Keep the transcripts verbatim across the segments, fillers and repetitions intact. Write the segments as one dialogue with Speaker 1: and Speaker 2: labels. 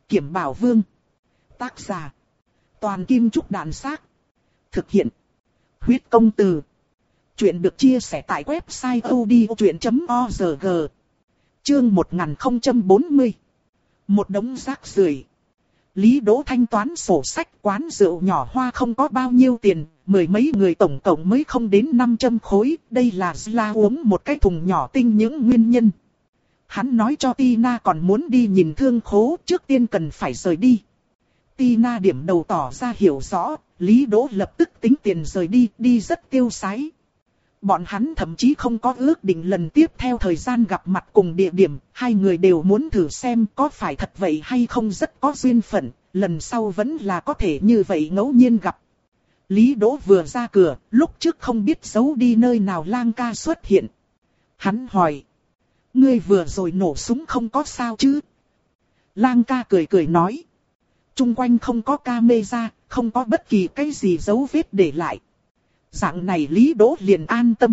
Speaker 1: Kiểm Bảo Vương. Tác giả. Toàn Kim Trúc Đàn Xác. Thực hiện. Huyết Công Từ. Chuyện được chia sẻ tại website odchuyện chấm org. Chương một nghìn không trăm bốn mươi. Một đống rác rưởi. Lý Đỗ thanh toán sổ sách quán rượu nhỏ Hoa không có bao nhiêu tiền, mười mấy người tổng cộng mới không đến năm trăm khối, đây là Zla uống một cái thùng nhỏ tinh những nguyên nhân. Hắn nói cho Tina còn muốn đi nhìn thương khố, trước tiên cần phải rời đi. Tina điểm đầu tỏ ra hiểu rõ, Lý Đỗ lập tức tính tiền rời đi, đi rất tiêu sái. Bọn hắn thậm chí không có ước định lần tiếp theo thời gian gặp mặt cùng địa điểm, hai người đều muốn thử xem có phải thật vậy hay không, rất có duyên phận, lần sau vẫn là có thể như vậy ngẫu nhiên gặp. Lý Đỗ vừa ra cửa, lúc trước không biết giấu đi nơi nào Lang ca xuất hiện. Hắn hỏi, ngươi vừa rồi nổ súng không có sao chứ? Lang ca cười cười nói, chung quanh không có camera, không có bất kỳ cái gì dấu vết để lại. Dạng này Lý Đỗ liền an tâm.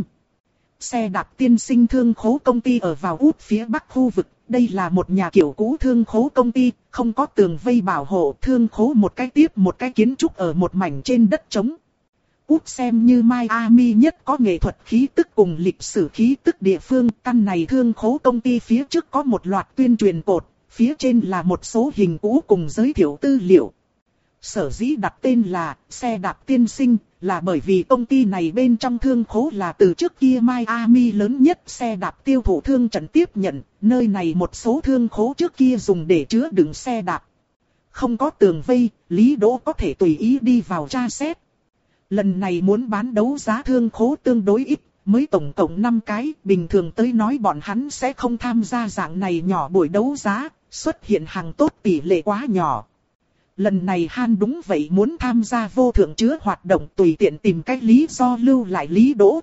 Speaker 1: Xe đạp tiên sinh thương khố công ty ở vào út phía bắc khu vực. Đây là một nhà kiểu cũ thương khố công ty, không có tường vây bảo hộ. Thương khố một cái tiếp một cái kiến trúc ở một mảnh trên đất trống. Út xem như Miami nhất có nghệ thuật khí tức cùng lịch sử khí tức địa phương. Căn này thương khố công ty phía trước có một loạt tuyên truyền cột. Phía trên là một số hình cũ cùng giới thiệu tư liệu. Sở dĩ đặt tên là xe đạp tiên sinh là bởi vì công ty này bên trong thương khố là từ trước kia Miami lớn nhất xe đạp tiêu thụ thương trần tiếp nhận, nơi này một số thương khố trước kia dùng để chứa đựng xe đạp. Không có tường vây, Lý Đỗ có thể tùy ý đi vào tra xét. Lần này muốn bán đấu giá thương khố tương đối ít, mới tổng cộng năm cái, bình thường tới nói bọn hắn sẽ không tham gia dạng này nhỏ buổi đấu giá, xuất hiện hàng tốt tỷ lệ quá nhỏ. Lần này Han đúng vậy muốn tham gia vô thượng chứa hoạt động, tùy tiện tìm cách lý do lưu lại Lý Đỗ.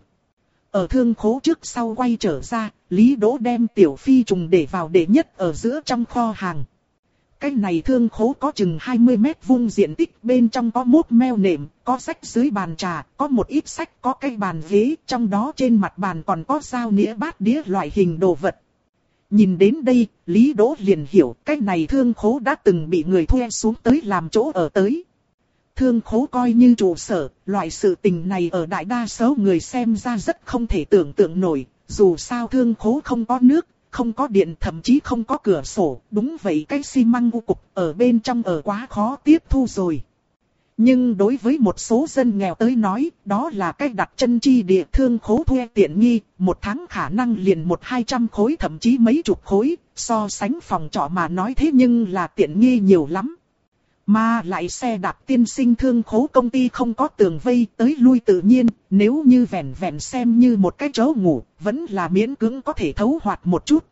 Speaker 1: Ở thương khố trước sau quay trở ra, Lý Đỗ đem tiểu phi trùng để vào đệ nhất ở giữa trong kho hàng. Cái này thương khố có chừng hai mươi mét vuông diện tích, bên trong có mốt meo nệm, có sách dưới bàn trà, có một ít sách, có cái bàn ghế, trong đó trên mặt bàn còn có dao nĩa bát đĩa loại hình đồ vật. Nhìn đến đây, Lý Đỗ liền hiểu cái này thương khố đã từng bị người thuê xuống tới làm chỗ ở tới. Thương khố coi như trụ sở, loại sự tình này ở đại đa số người xem ra rất không thể tưởng tượng nổi. Dù sao thương khố không có nước, không có điện, thậm chí không có cửa sổ. Đúng vậy, cái xi măng u cục ở bên trong ở quá khó tiếp thu rồi. Nhưng đối với một số dân nghèo tới nói, đó là cách đặt chân chi địa. Thương khố thuê tiện nghi, một tháng khả năng liền một hai trăm khối thậm chí mấy chục khối, so sánh phòng trọ mà nói thế nhưng là tiện nghi nhiều lắm. Mà lại xe đạp tiên sinh thương khố công ty không có tường vây, tới lui tự nhiên, nếu như vẹn vẹn xem như một cái chỗ ngủ, vẫn là miễn cưỡng có thể thấu hoạt một chút.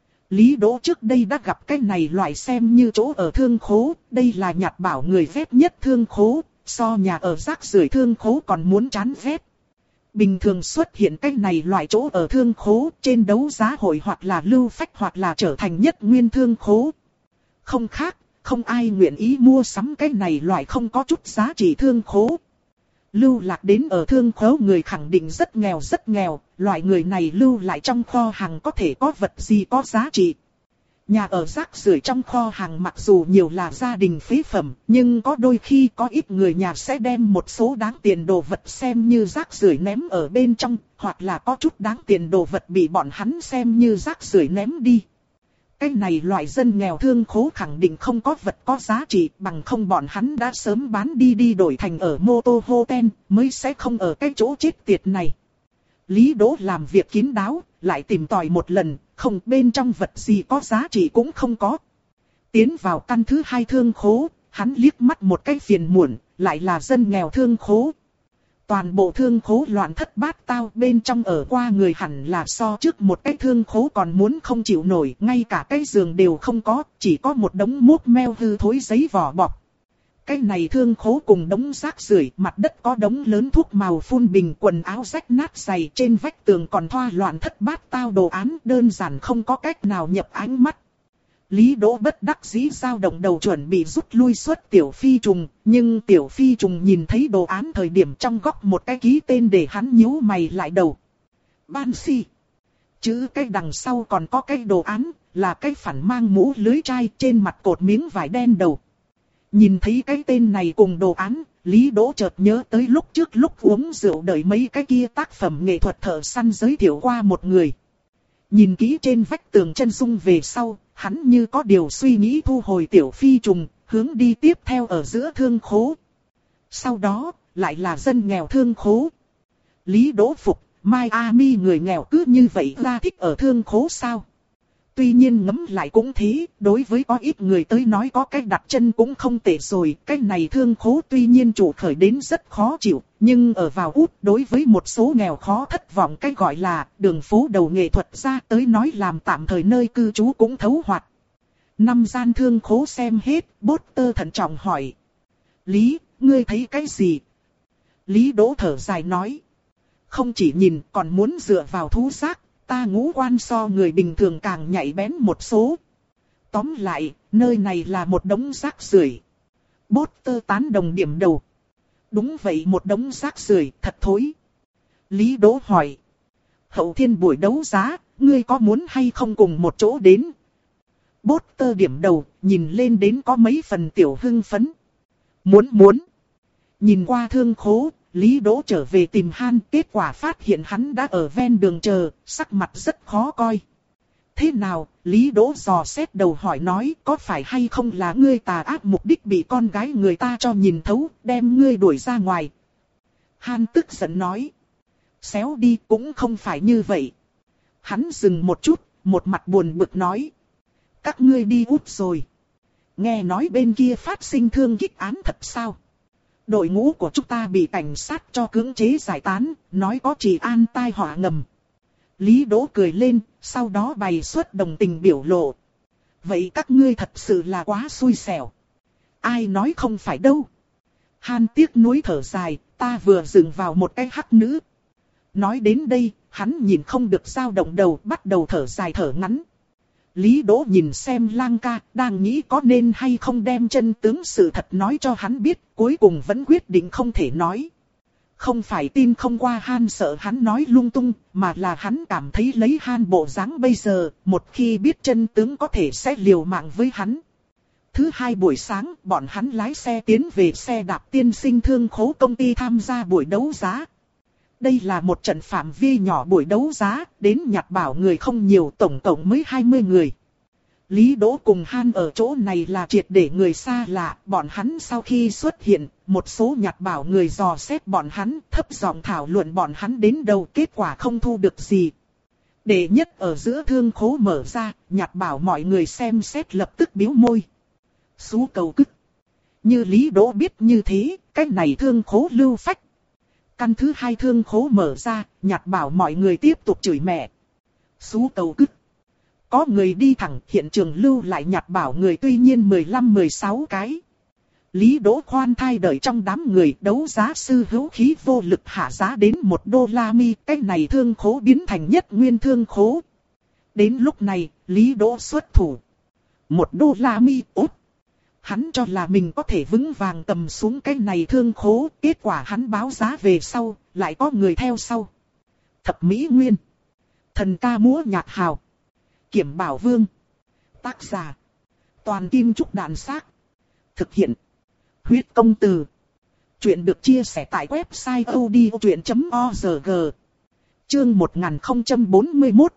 Speaker 1: Lý Đỗ trước đây đã gặp cái này loại xem như chỗ ở thương khố, đây là nhặt bảo người ghét nhất thương khố, so nhà ở rác rưởi thương khố còn muốn chán ghét. Bình thường xuất hiện cái này loại chỗ ở thương khố, trên đấu giá hội hoặc là lưu phách hoặc là trở thành nhất nguyên thương khố. Không khác, không ai nguyện ý mua sắm cái này loại không có chút giá trị thương khố. Lưu lạc đến ở thương khố người khẳng định rất nghèo rất nghèo, loại người này lưu lại trong kho hàng có thể có vật gì có giá trị. Nhà ở rác rưởi trong kho hàng mặc dù nhiều là gia đình phế phẩm, nhưng có đôi khi có ít người nhà sẽ đem một số đáng tiền đồ vật xem như rác rưởi ném ở bên trong, hoặc là có chút đáng tiền đồ vật bị bọn hắn xem như rác rưởi ném đi. Cái này loại dân nghèo thương khố khẳng định không có vật có giá trị, bằng không bọn hắn đã sớm bán đi đi đổi thành ở mô tô hotel, mới sẽ không ở cái chỗ chết tiệt này. Lý Đỗ làm việc kín đáo, lại tìm tòi một lần, không bên trong vật gì có giá trị cũng không có. Tiến vào căn thứ hai thương khố, hắn liếc mắt một cái phiền muộn, lại là dân nghèo thương khố. Toàn bộ thương khố loạn thất bát tao, bên trong ở qua người hẳn là so trước một cái thương khố còn muốn không chịu nổi, ngay cả cái giường đều không có, chỉ có một đống mốt meo hư thối giấy vỏ bọc. Cái này thương khố cùng đống rác rưởi, mặt đất có đống lớn thuốc màu phun bình, quần áo rách nát giày, trên vách tường còn thoa loạn thất bát tao đồ án, đơn giản không có cách nào nhập ánh mắt. Lý Đỗ bất đắc dĩ dao động đầu chuẩn bị rút lui xuất tiểu phi trùng, nhưng tiểu phi trùng nhìn thấy đồ án thời điểm trong góc một cái ký tên để hắn nhíu mày lại đầu. Ban si. chữ cái đằng sau còn có cái đồ án, là cái phản mang mũ lưới trai trên mặt cột miếng vải đen đầu. Nhìn thấy cái tên này cùng đồ án, Lý Đỗ chợt nhớ tới lúc trước lúc uống rượu đợi mấy cái kia tác phẩm nghệ thuật thợ săn giới thiệu qua một người. Nhìn kỹ trên vách tường chân dung về sau, hắn như có điều suy nghĩ thu hồi tiểu phi trùng, hướng đi tiếp theo ở giữa thương khố. Sau đó, lại là dân nghèo thương khố. Lý Đỗ phục, Miami người nghèo cứ như vậy ra thích ở thương khố sao? Tuy nhiên ngẫm lại cũng thế, đối với có ít người tới nói có cách đặt chân cũng không tệ rồi. Cái này thương khố tuy nhiên chủ khởi đến rất khó chịu, nhưng ở vào út đối với một số nghèo khó thất vọng cái gọi là đường phố đầu nghệ thuật ra tới nói làm tạm thời nơi cư trú cũng thấu hoạt. Năm gian thương khố xem hết, Potter thận trọng hỏi. Lý, ngươi thấy cái gì? Lý Đỗ thở dài nói. Không chỉ nhìn còn muốn dựa vào thú giác. Ta ngũ quan so người bình thường càng nhạy bén một số. Tóm lại, nơi này là một đống rác rưởi. Potter tán đồng điểm đầu. Đúng vậy, một đống rác rưởi, thật thối. Lý Đỗ hỏi. Hậu thiên buổi đấu giá, ngươi có muốn hay không cùng một chỗ đến? Potter điểm đầu, nhìn lên đến có mấy phần tiểu hưng phấn. Muốn muốn. Nhìn qua thương khố. Lý Đỗ trở về tìm Han, kết quả phát hiện hắn đã ở ven đường chờ, sắc mặt rất khó coi. Thế nào, Lý Đỗ dò xét đầu hỏi nói, có phải hay không là ngươi tà ác mục đích bị con gái người ta cho nhìn thấu, đem ngươi đuổi ra ngoài. Han tức giận nói, xéo đi cũng không phải như vậy. Hắn dừng một chút, một mặt buồn bực nói, các ngươi đi út rồi. Nghe nói bên kia phát sinh thương kích án thật sao? Đội ngũ của chúng ta bị cảnh sát cho cưỡng chế giải tán, nói có trị an tai họa ngầm. Lý Đỗ cười lên, sau đó bày xuất đồng tình biểu lộ. Vậy các ngươi thật sự là quá xui xẻo. Ai nói không phải đâu. Han tiếc nuối thở dài, ta vừa dừng vào một cái hắc nữ. Nói đến đây, hắn nhìn không được dao động đầu, bắt đầu thở dài thở ngắn. Lý Đỗ nhìn xem Lang ca, đang nghĩ có nên hay không đem chân tướng sự thật nói cho hắn biết, cuối cùng vẫn quyết định không thể nói. Không phải tin không qua Han sợ hắn nói lung tung, mà là hắn cảm thấy lấy Han bộ dáng bây giờ, một khi biết chân tướng có thể sẽ liều mạng với hắn. Thứ hai buổi sáng, bọn hắn lái xe tiến về xe đạp tiên sinh thương khố công ty tham gia buổi đấu giá. Đây là một trận phạm vi nhỏ buổi đấu giá, đến nhặt bảo người không nhiều, tổng cộng mới hai mươi người. Lý Đỗ cùng Han ở chỗ này là triệt để người xa lạ, bọn hắn sau khi xuất hiện, một số nhặt bảo người dò xét bọn hắn, thấp giọng thảo luận bọn hắn đến đâu, kết quả không thu được gì. Đệ nhất ở giữa thương khố mở ra, nhặt bảo mọi người xem xét lập tức biếu môi. Xú cầu cứt. Như Lý Đỗ biết như thế, cái này thương khố lưu phách. Căn thứ hai thương khố mở ra, nhặt bảo mọi người tiếp tục chửi mẹ. Xú cầu cứt. Có người đi thẳng hiện trường lưu lại nhặt bảo người tuy nhiên mười lăm mười sáu cái. Lý Đỗ khoan thai đợi trong đám người, đấu giá sư hữu khí vô lực hạ giá đến một đô la mi. Cái này thương khố biến thành nhất nguyên thương khố. Đến lúc này, Lý Đỗ xuất thủ. Một đô la mi út. Hắn cho là mình có thể vững vàng cầm xuống cái này thương khố, kết quả hắn báo giá về sau, lại có người theo sau. Thập Mỹ Nguyên. Thần ca múa nhạc hào. Kiểm Bảo Vương. Tác giả. Toàn Kim Trúc Đạn Xác. Thực hiện. Huyết Công Từ. Chuyện được chia sẻ tại website odchuyện chấm org. Chương một nghìn không trăm bốn mươi mốt.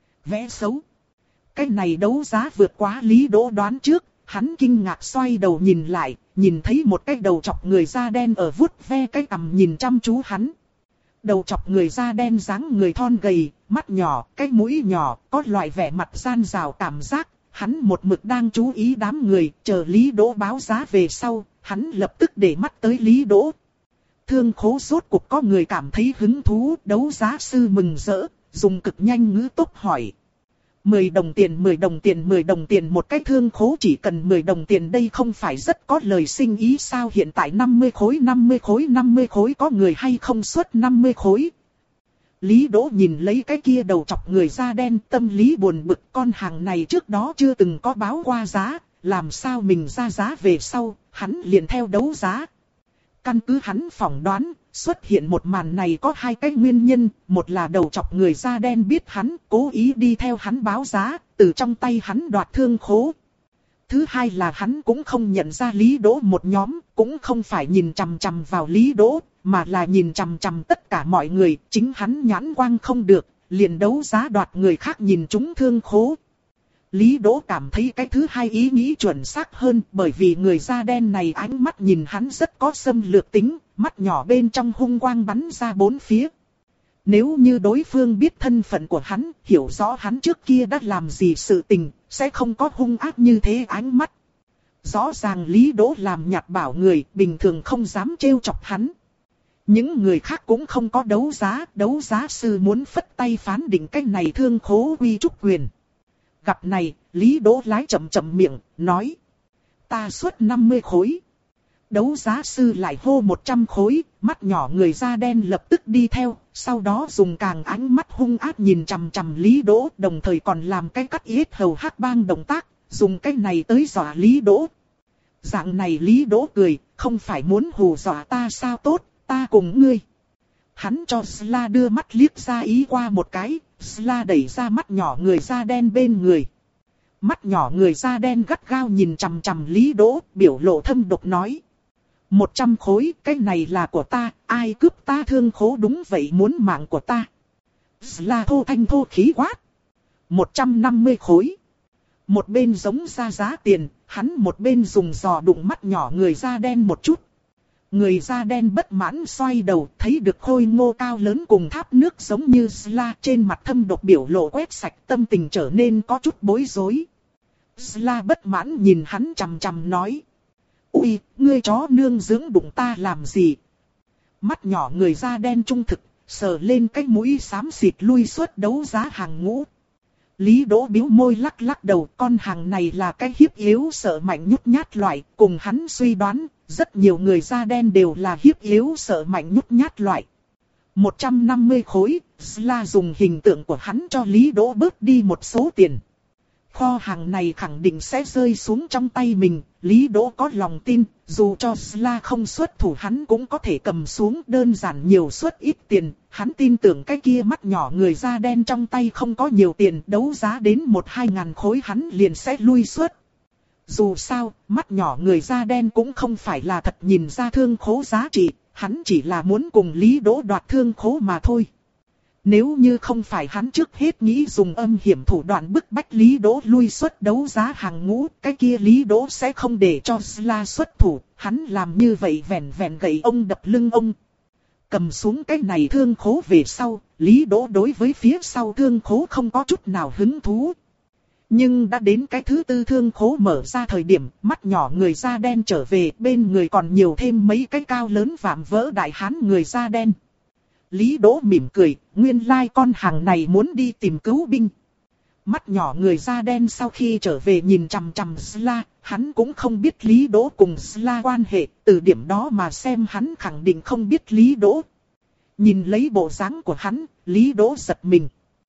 Speaker 1: Vẽ xấu. Cái này đấu giá vượt quá Lý Đỗ đoán trước. Hắn kinh ngạc xoay đầu nhìn lại, nhìn thấy một cái đầu chọc người da đen ở vuốt ve cái cằm nhìn chăm chú hắn. Đầu chọc người da đen dáng người thon gầy, mắt nhỏ, cái mũi nhỏ, có loại vẻ mặt gian rào cảm giác. Hắn một mực đang chú ý đám người, chờ Lý Đỗ báo giá về sau, hắn lập tức để mắt tới Lý Đỗ. Thương khố rốt cuộc có người cảm thấy hứng thú, đấu giá sư mừng rỡ, dùng cực nhanh ngữ tốc hỏi. mười đồng tiền, mười đồng tiền, mười đồng tiền một cái thương khố chỉ cần mười đồng tiền, đây không phải rất có lời sinh ý sao? Hiện tại năm mươi khối, năm mươi khối, năm mươi khối, có người hay không xuất năm mươi khối? Lý Đỗ nhìn lấy cái kia đầu chọc người da đen, tâm lý buồn bực, con hàng này trước đó chưa từng có báo qua giá, làm sao mình ra giá về sau, hắn liền theo đấu giá. căn cứ hắn phỏng đoán, xuất hiện một màn này có hai cái nguyên nhân, một là đầu chọc người da đen biết hắn, cố ý đi theo hắn báo giá, từ trong tay hắn đoạt thương khố. Thứ hai là hắn cũng không nhận ra Lý Đỗ một nhóm, cũng không phải nhìn chằm chằm vào Lý Đỗ, mà là nhìn chằm chằm tất cả mọi người, chính hắn nhãn quang không được, liền đấu giá đoạt người khác nhìn trúng thương khố. Lý Đỗ cảm thấy cái thứ hai ý nghĩ chuẩn xác hơn, bởi vì người da đen này ánh mắt nhìn hắn rất có xâm lược tính, mắt nhỏ bên trong hung quang bắn ra bốn phía. Nếu như đối phương biết thân phận của hắn, hiểu rõ hắn trước kia đã làm gì sự tình, sẽ không có hung ác như thế ánh mắt. Rõ ràng Lý Đỗ làm nhạt bảo người, bình thường không dám trêu chọc hắn. Những người khác cũng không có đấu giá, đấu giá sư muốn phất tay phán định cái này thương khố uy trúc quyền. Gặp này, Lý Đỗ lái chậm chậm miệng, nói. Ta xuất năm mươi khối. Đấu giá sư lại hô một trăm khối, mắt nhỏ người da đen lập tức đi theo, sau đó dùng càng ánh mắt hung ác nhìn chằm chằm Lý Đỗ, đồng thời còn làm cái cắt yết hầu hắc bang động tác, dùng cái này tới dọa Lý Đỗ. Dạng này Lý Đỗ cười, không phải muốn hù dọa ta sao tốt, ta cùng ngươi. Hắn cho Sla đưa mắt liếc ra ý qua một cái, Sla đẩy ra mắt nhỏ người da đen bên người. Mắt nhỏ người da đen gắt gao nhìn chằm chằm Lý Đỗ, biểu lộ thâm độc nói. Một trăm khối, cái này là của ta, ai cướp ta thương khố đúng vậy muốn mạng của ta. Sla thô thanh thô khí quát. Một trăm năm mươi khối. Một bên giống ra giá tiền, hắn một bên dùng giò đụng mắt nhỏ người da đen một chút. Người da đen bất mãn xoay đầu, thấy được khôi ngô cao lớn cùng tháp nước giống như Sla, trên mặt thâm độc biểu lộ quét sạch, tâm tình trở nên có chút bối rối. Sla bất mãn nhìn hắn chằm chằm nói. Ui, ngươi chó nương dưỡng đụng ta làm gì? Mắt nhỏ người da đen trung thực, sờ lên cái mũi xám xịt lui suốt đấu giá hàng ngũ. Lý Đỗ bĩu môi lắc lắc đầu, con hàng này là cái hiếp yếu sợ mạnh nhút nhát loại, cùng hắn suy đoán, rất nhiều người da đen đều là hiếp yếu sợ mạnh nhút nhát loại. một trăm năm mươi khối, Sla dùng hình tượng của hắn cho Lý Đỗ bớt đi một số tiền. Kho hàng này khẳng định sẽ rơi xuống trong tay mình, Lý Đỗ có lòng tin, dù cho Sla không xuất thủ hắn cũng có thể cầm xuống, đơn giản nhiều suất ít tiền, hắn tin tưởng cái kia mắt nhỏ người da đen trong tay không có nhiều tiền, đấu giá đến một hai ngàn khối hắn liền sẽ lui suất. Dù sao, mắt nhỏ người da đen cũng không phải là thật nhìn ra thương khố giá trị, hắn chỉ là muốn cùng Lý Đỗ đoạt thương khố mà thôi. Nếu như không phải hắn trước hết nghĩ dùng âm hiểm thủ đoạn bức bách Lý Đỗ lui xuất đấu giá hàng ngũ, cái kia Lý Đỗ sẽ không để cho Sla xuất thủ, hắn làm như vậy vẻn vẻn gậy ông đập lưng ông. Cầm xuống cái này thương khố về sau, Lý Đỗ đối với phía sau thương khố không có chút nào hứng thú. Nhưng đã đến cái thứ tư thương khố mở ra thời điểm, mắt nhỏ người da đen trở về, bên người còn nhiều thêm mấy cái cao lớn vạm vỡ đại hán người da đen. Lý Đỗ mỉm cười, nguyên lai like con hàng này muốn đi tìm cứu binh. Mắt nhỏ người da đen sau khi trở về nhìn chằm chằm Sla, hắn cũng không biết Lý Đỗ cùng Sla quan hệ, từ điểm đó mà xem hắn khẳng định không biết Lý Đỗ. Nhìn lấy bộ dáng của hắn, Lý Đỗ giật mình.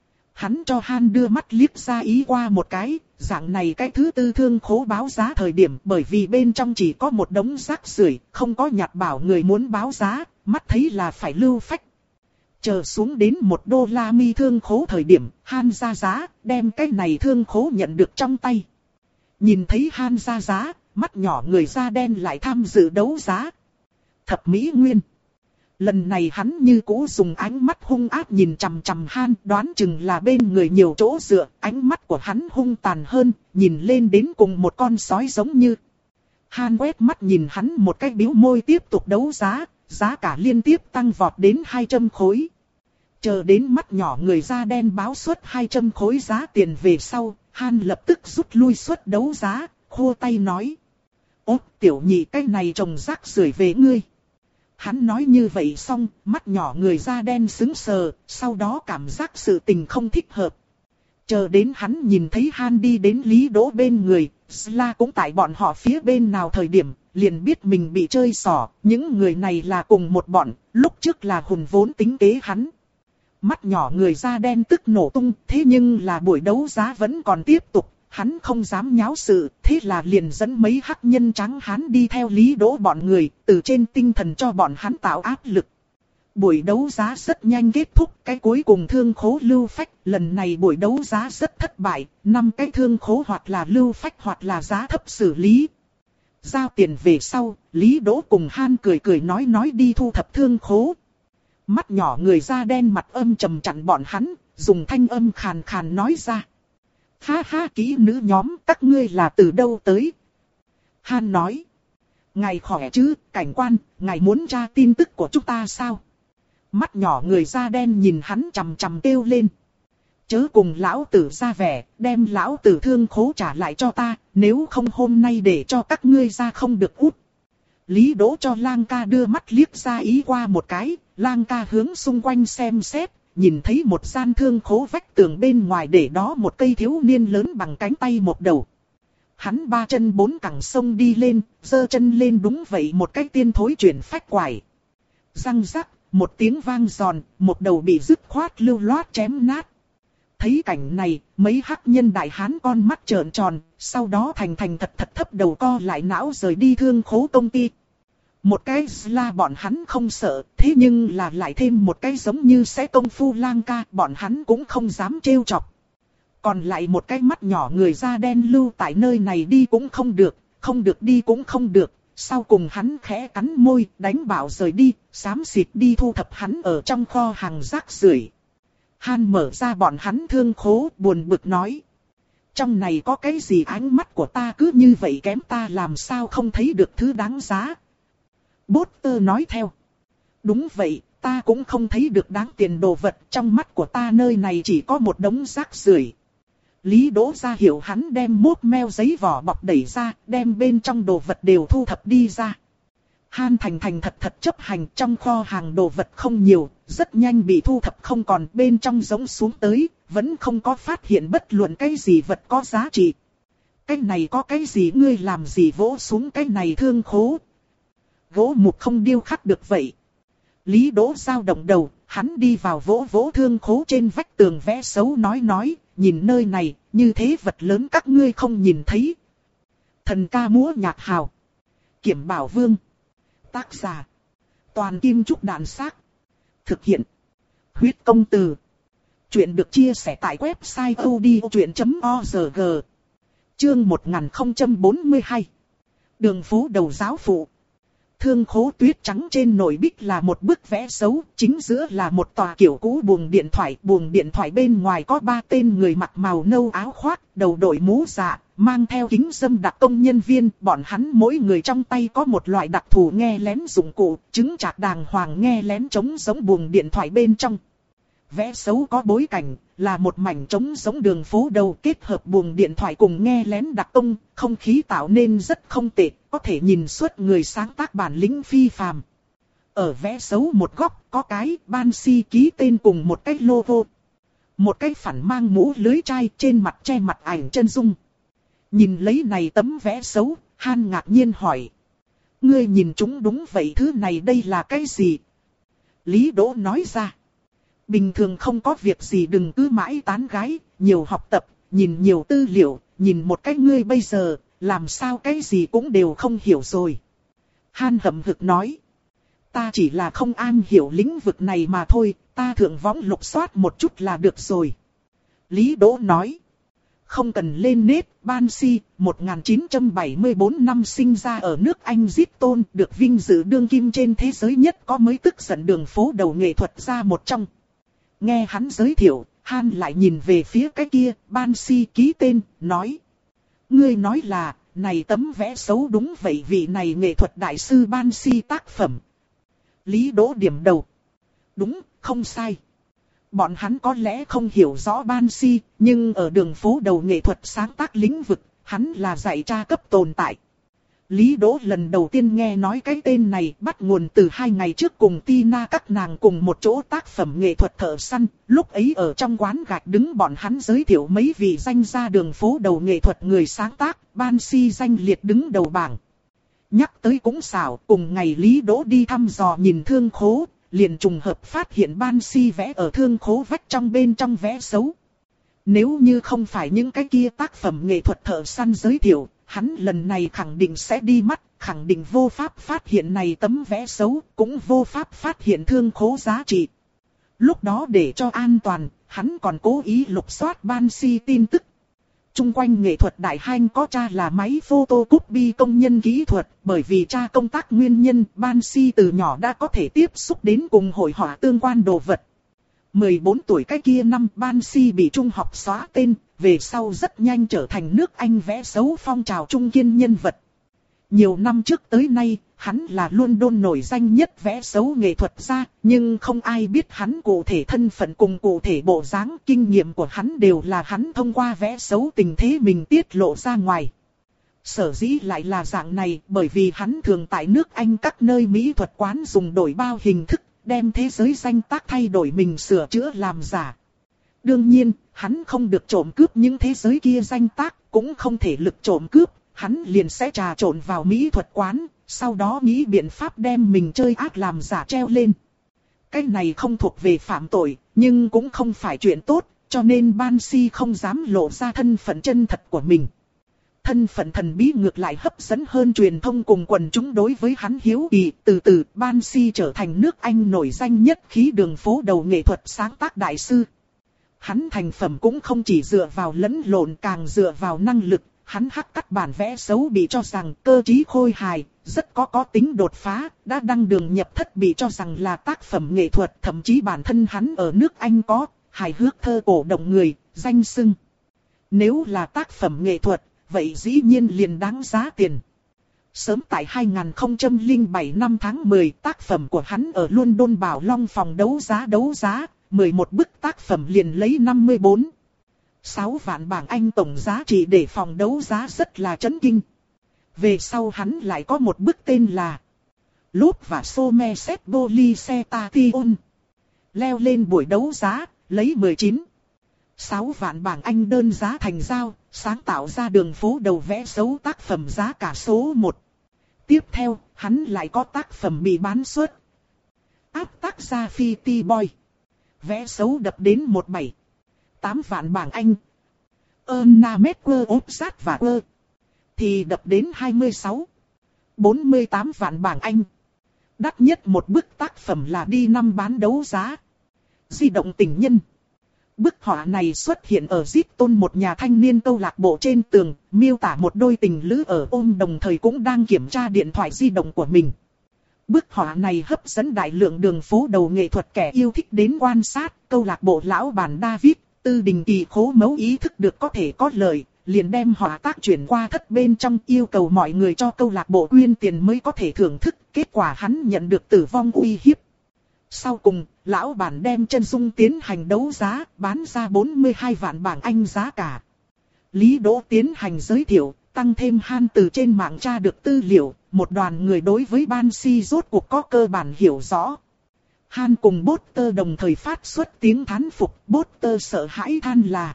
Speaker 1: Hắn cho Han đưa mắt liếc ra ý qua một cái, dạng này cái thứ tư thương khố báo giá thời điểm bởi vì bên trong chỉ có một đống rác rưởi, không có nhặt bảo người muốn báo giá, mắt thấy là phải lưu phách. Chờ xuống đến một đô la mi thương khố thời điểm, Han ra giá, đem cái này thương khố nhận được trong tay. Nhìn thấy Han ra giá, mắt nhỏ người da đen lại tham dự đấu giá. Thập Mỹ Nguyên. Lần này hắn như cũ dùng ánh mắt hung ác nhìn chằm chằm Han, đoán chừng là bên người nhiều chỗ dựa, ánh mắt của hắn hung tàn hơn, nhìn lên đến cùng một con sói giống như. Han quét mắt nhìn hắn một cái bĩu môi tiếp tục đấu giá, giá cả liên tiếp tăng vọt đến hai trăm khối. Chờ đến mắt nhỏ người da đen báo suất hai trăm khối giá tiền về sau, Han lập tức rút lui suất đấu giá, khô tay nói. Ố, tiểu nhị cái này trồng rác rưởi về ngươi. Hắn nói như vậy xong, mắt nhỏ người da đen sững sờ, sau đó cảm giác sự tình không thích hợp. Chờ đến hắn nhìn thấy Han đi đến Lý Đỗ bên người, Sla cũng tại bọn họ phía bên nào thời điểm, liền biết mình bị chơi xỏ, những người này là cùng một bọn, lúc trước là hùn vốn tính kế hắn. Mắt nhỏ người da đen tức nổ tung, thế nhưng là buổi đấu giá vẫn còn tiếp tục, hắn không dám nháo sự, thế là liền dẫn mấy hắc nhân trắng hán đi theo Lý Đỗ bọn người, từ trên tinh thần cho bọn hắn tạo áp lực. Buổi đấu giá rất nhanh kết thúc, cái cuối cùng thương khố lưu phách, lần này buổi đấu giá rất thất bại, năm cái thương khố hoặc là lưu phách hoặc là giá thấp xử lý. Giao tiền về sau, Lý Đỗ cùng Han cười cười nói nói đi thu thập thương khố. Mắt nhỏ người da đen mặt âm trầm chặn bọn hắn, dùng thanh âm khàn khàn nói ra. Ha ha, kỹ nữ nhóm, các ngươi là từ đâu tới? Han nói. Ngài khỏe chứ, cảnh quan, ngài muốn tra tin tức của chúng ta sao? Mắt nhỏ người da đen nhìn hắn chằm chằm kêu lên. Chớ cùng lão tử ra vẻ, đem lão tử thương khố trả lại cho ta, nếu không hôm nay để cho các ngươi ra không được út. Lý Đỗ cho Lang ca đưa mắt liếc ra ý qua một cái, Lang ca hướng xung quanh xem xét, nhìn thấy một gian thương khố vách tường bên ngoài để đó một cây thiếu niên lớn bằng cánh tay một đầu. Hắn ba chân bốn cẳng sông đi lên, giơ chân lên đúng vậy một cái tiên thối chuyển phách quải. Răng rắc, một tiếng vang giòn, một đầu bị dứt khoát lưu loát chém nát. Thấy cảnh này, mấy hắc nhân đại hán con mắt trợn tròn, sau đó thành thành thật thật thấp đầu co lại não rời đi thương khố công ty. Một cái là bọn hắn không sợ, thế nhưng là lại thêm một cái giống như sẽ công phu Lang ca, bọn hắn cũng không dám trêu chọc. Còn lại một cái mắt nhỏ người da đen lưu tại nơi này đi cũng không được, không được đi cũng không được. Sau cùng hắn khẽ cắn môi, đánh bảo rời đi, xám xịt đi thu thập hắn ở trong kho hàng rác rưởi. Han mở ra bọn hắn thương khố, buồn bực nói. Trong này có cái gì ánh mắt của ta cứ như vậy kém, ta làm sao không thấy được thứ đáng giá. Potter nói theo. Đúng vậy, ta cũng không thấy được đáng tiền đồ vật, trong mắt của ta nơi này chỉ có một đống rác rưởi. Lý Đỗ ra hiệu hắn đem mốt meo giấy vỏ bọc đẩy ra, đem bên trong đồ vật đều thu thập đi ra. Han thành thành thật thật chấp hành, trong kho hàng đồ vật không nhiều, rất nhanh bị thu thập không còn, bên trong giống xuống tới, vẫn không có phát hiện bất luận cái gì vật có giá trị. Cái này có cái gì, ngươi làm gì vỗ xuống cái này thương khố? Gỗ mục không điêu khắc được vậy. Lý Đỗ dao động đầu, hắn đi vào vỗ vỗ thương khố trên vách tường vẽ xấu nói nói, nhìn nơi này, như thế vật lớn các ngươi không nhìn thấy. Thần ca múa nhạc hào. Kiểm Bảo Vương. Tác giả. Toàn Kim Trúc Đàn Xác. Thực hiện. Huyết Công Từ. Chuyện được chia sẻ tại website odchuyện chấm org. Chương một nghìn không trăm bốn mươi hai. Đường phố đầu giáo phụ. Thương khố tuyết trắng trên nồi bích là một bức vẽ xấu, chính giữa là một tòa kiểu cũ buồng điện thoại. Buồng điện thoại bên ngoài có ba tên người mặc màu nâu áo khoác, đầu đội mũ dạ, mang theo kính râm đặc công nhân viên. Bọn hắn mỗi người trong tay có một loại đặc thù nghe lén dụng cụ, chứng chạc đàng hoàng nghe lén trống giống buồng điện thoại bên trong. Vẽ xấu có bối cảnh, là một mảnh trống giống đường phố đầu kết hợp buồng điện thoại cùng nghe lén đặc công, không khí tạo nên rất không tệ, có thể nhìn suốt người sáng tác bản lĩnh phi phàm. Ở vẽ xấu một góc có cái Banshee ký tên cùng một cái logo. Một cái phản mang mũ lưới chai trên mặt che mặt ảnh chân dung. Nhìn lấy này tấm vẽ xấu, Han ngạc nhiên hỏi. Ngươi nhìn chúng đúng vậy, thứ này đây là cái gì? Lý Đỗ nói ra. Bình thường không có việc gì đừng cứ mãi tán gái, nhiều học tập, nhìn nhiều tư liệu, nhìn một cách ngươi bây giờ, làm sao cái gì cũng đều không hiểu rồi. Han hậm hực nói. Ta chỉ là không an hiểu lĩnh vực này mà thôi, ta thượng võng lục soát một chút là được rồi. Lý Đỗ nói. Không cần lên nét, Banshee, một nghìn chín trăm bảy mươi tư năm sinh ra ở nước Anh Giton, được vinh dự đương kim trên thế giới nhất có mới tức giận đường phố đầu nghệ thuật ra một trong. Nghe hắn giới thiệu, Han lại nhìn về phía cái kia, Banshee ký tên, nói. Ngươi nói là, này tấm vẽ xấu đúng vậy, vị này nghệ thuật đại sư Banshee tác phẩm. Lý Đỗ điểm đầu. Đúng, không sai. Bọn hắn có lẽ không hiểu rõ Banshee, nhưng ở đường phố đầu nghệ thuật sáng tác lĩnh vực, hắn là dạy tra cấp tồn tại. Lý Đỗ lần đầu tiên nghe nói cái tên này bắt nguồn từ hai ngày trước cùng Tina các nàng cùng một chỗ tác phẩm nghệ thuật thợ săn, lúc ấy ở trong quán gạch đứng bọn hắn giới thiệu mấy vị danh gia đường phố đầu nghệ thuật người sáng tác, Banshee danh liệt đứng đầu bảng. Nhắc tới cũng xảo, cùng ngày Lý Đỗ đi thăm dò nhìn thương khố, liền trùng hợp phát hiện Banshee vẽ ở thương khố vách trong bên trong vẽ xấu. Nếu như không phải những cái kia tác phẩm nghệ thuật thợ săn giới thiệu, hắn lần này khẳng định sẽ đi mắt, khẳng định vô pháp phát hiện này tấm vé xấu, cũng vô pháp phát hiện thương khố giá trị. Lúc đó để cho an toàn, hắn còn cố ý lục soát Banshee tin tức. Trung quanh nghệ thuật đại hanh có cha là máy photocopy công nhân kỹ thuật, bởi vì cha công tác nguyên nhân, Banshee từ nhỏ đã có thể tiếp xúc đến cùng hội họa tương quan đồ vật. mười bốn tuổi cái kia năm Banshee bị trung học xóa tên, về sau rất nhanh trở thành nước Anh vẽ xấu phong trào trung kiên nhân vật. Nhiều năm trước tới nay, hắn là London nổi danh nhất vẽ xấu nghệ thuật gia, nhưng không ai biết hắn cụ thể thân phận cùng cụ thể bộ dáng, kinh nghiệm của hắn đều là hắn thông qua vẽ xấu tình thế mình tiết lộ ra ngoài. Sở dĩ lại là dạng này, bởi vì hắn thường tại nước Anh các nơi mỹ thuật quán dùng đổi bao hình thức, đem thế giới danh tác thay đổi mình sửa chữa làm giả. Đương nhiên, hắn không được trộm cướp những thế giới kia danh tác, cũng không thể lực trộm cướp, hắn liền sẽ trà trộn vào mỹ thuật quán, sau đó nghĩ biện pháp đem mình chơi ác làm giả treo lên. Cái này không thuộc về phạm tội, nhưng cũng không phải chuyện tốt, cho nên Banshee không dám lộ ra thân phận chân thật của mình. Thân phận thần bí ngược lại hấp dẫn hơn truyền thông cùng quần chúng đối với hắn hiếu kỳ. Từ từ, Banshee trở thành nước Anh nổi danh nhất khí đường phố đầu nghệ thuật sáng tác đại sư. Hắn thành phẩm cũng không chỉ dựa vào lẫn lộn, càng dựa vào năng lực. Hắn hắc cắt bản vẽ xấu bị cho rằng cơ trí khôi hài, rất có có tính đột phá, đã đăng đường nhập thất bị cho rằng là tác phẩm nghệ thuật. Thậm chí bản thân hắn ở nước Anh có hài hước thơ cổ động người, danh xưng. Nếu là tác phẩm nghệ thuật, vậy dĩ nhiên liền đáng giá tiền. Sớm tại hai nghìn không trăm lẻ bảy năm tháng mười, tác phẩm của hắn ở London Bảo Long phòng đấu giá đấu giá, mười một bức tác phẩm liền lấy năm mươi bốn phẩy sáu vạn bảng Anh tổng giá trị, để phòng đấu giá rất là chấn kinh. Về sau hắn lại có một bức tên là Lốp và Somerset Polycetation, leo lên buổi đấu giá, lấy mười chín phẩy sáu vạn bảng Anh đơn giá thành giao, sáng tạo ra đường phố đầu vẽ xấu tác phẩm giá cả số một. Tiếp theo, hắn lại có tác phẩm bị bán suất. Áp tác ra Fitty Boy. Vẽ xấu đập đến mười bảy phẩy tám vạn bảng Anh. Anna Medwer Opsat và Quơ thì đập đến hai mươi sáu phẩy bốn mươi tám vạn bảng Anh. Đắt nhất một bức tác phẩm là đi năm bán đấu giá. Di động tình nhân. Bức họa này xuất hiện ở Zitton một nhà thanh niên câu lạc bộ trên tường, miêu tả một đôi tình lữ ở ôm đồng thời cũng đang kiểm tra điện thoại di động của mình. Bức họa này hấp dẫn đại lượng đường phố đầu nghệ thuật kẻ yêu thích đến quan sát. Câu lạc bộ lão bản David, Tư Đình Kỳ khố mấu ý thức được có thể có lợi, liền đem họa tác chuyển qua thất bên trong, yêu cầu mọi người cho câu lạc bộ quyên tiền mới có thể thưởng thức. Kết quả hắn nhận được tử vong uy hiếp. Sau cùng, lão bản đem chân dung tiến hành đấu giá, bán ra bốn mươi hai vạn bảng Anh giá cả. Lý Đỗ tiến hành giới thiệu, tăng thêm Han từ trên mạng tra được tư liệu, một đoàn người đối với Banshee rốt cuộc có cơ bản hiểu rõ. Han cùng Potter đồng thời phát xuất tiếng thán phục, Potter sợ hãi than là: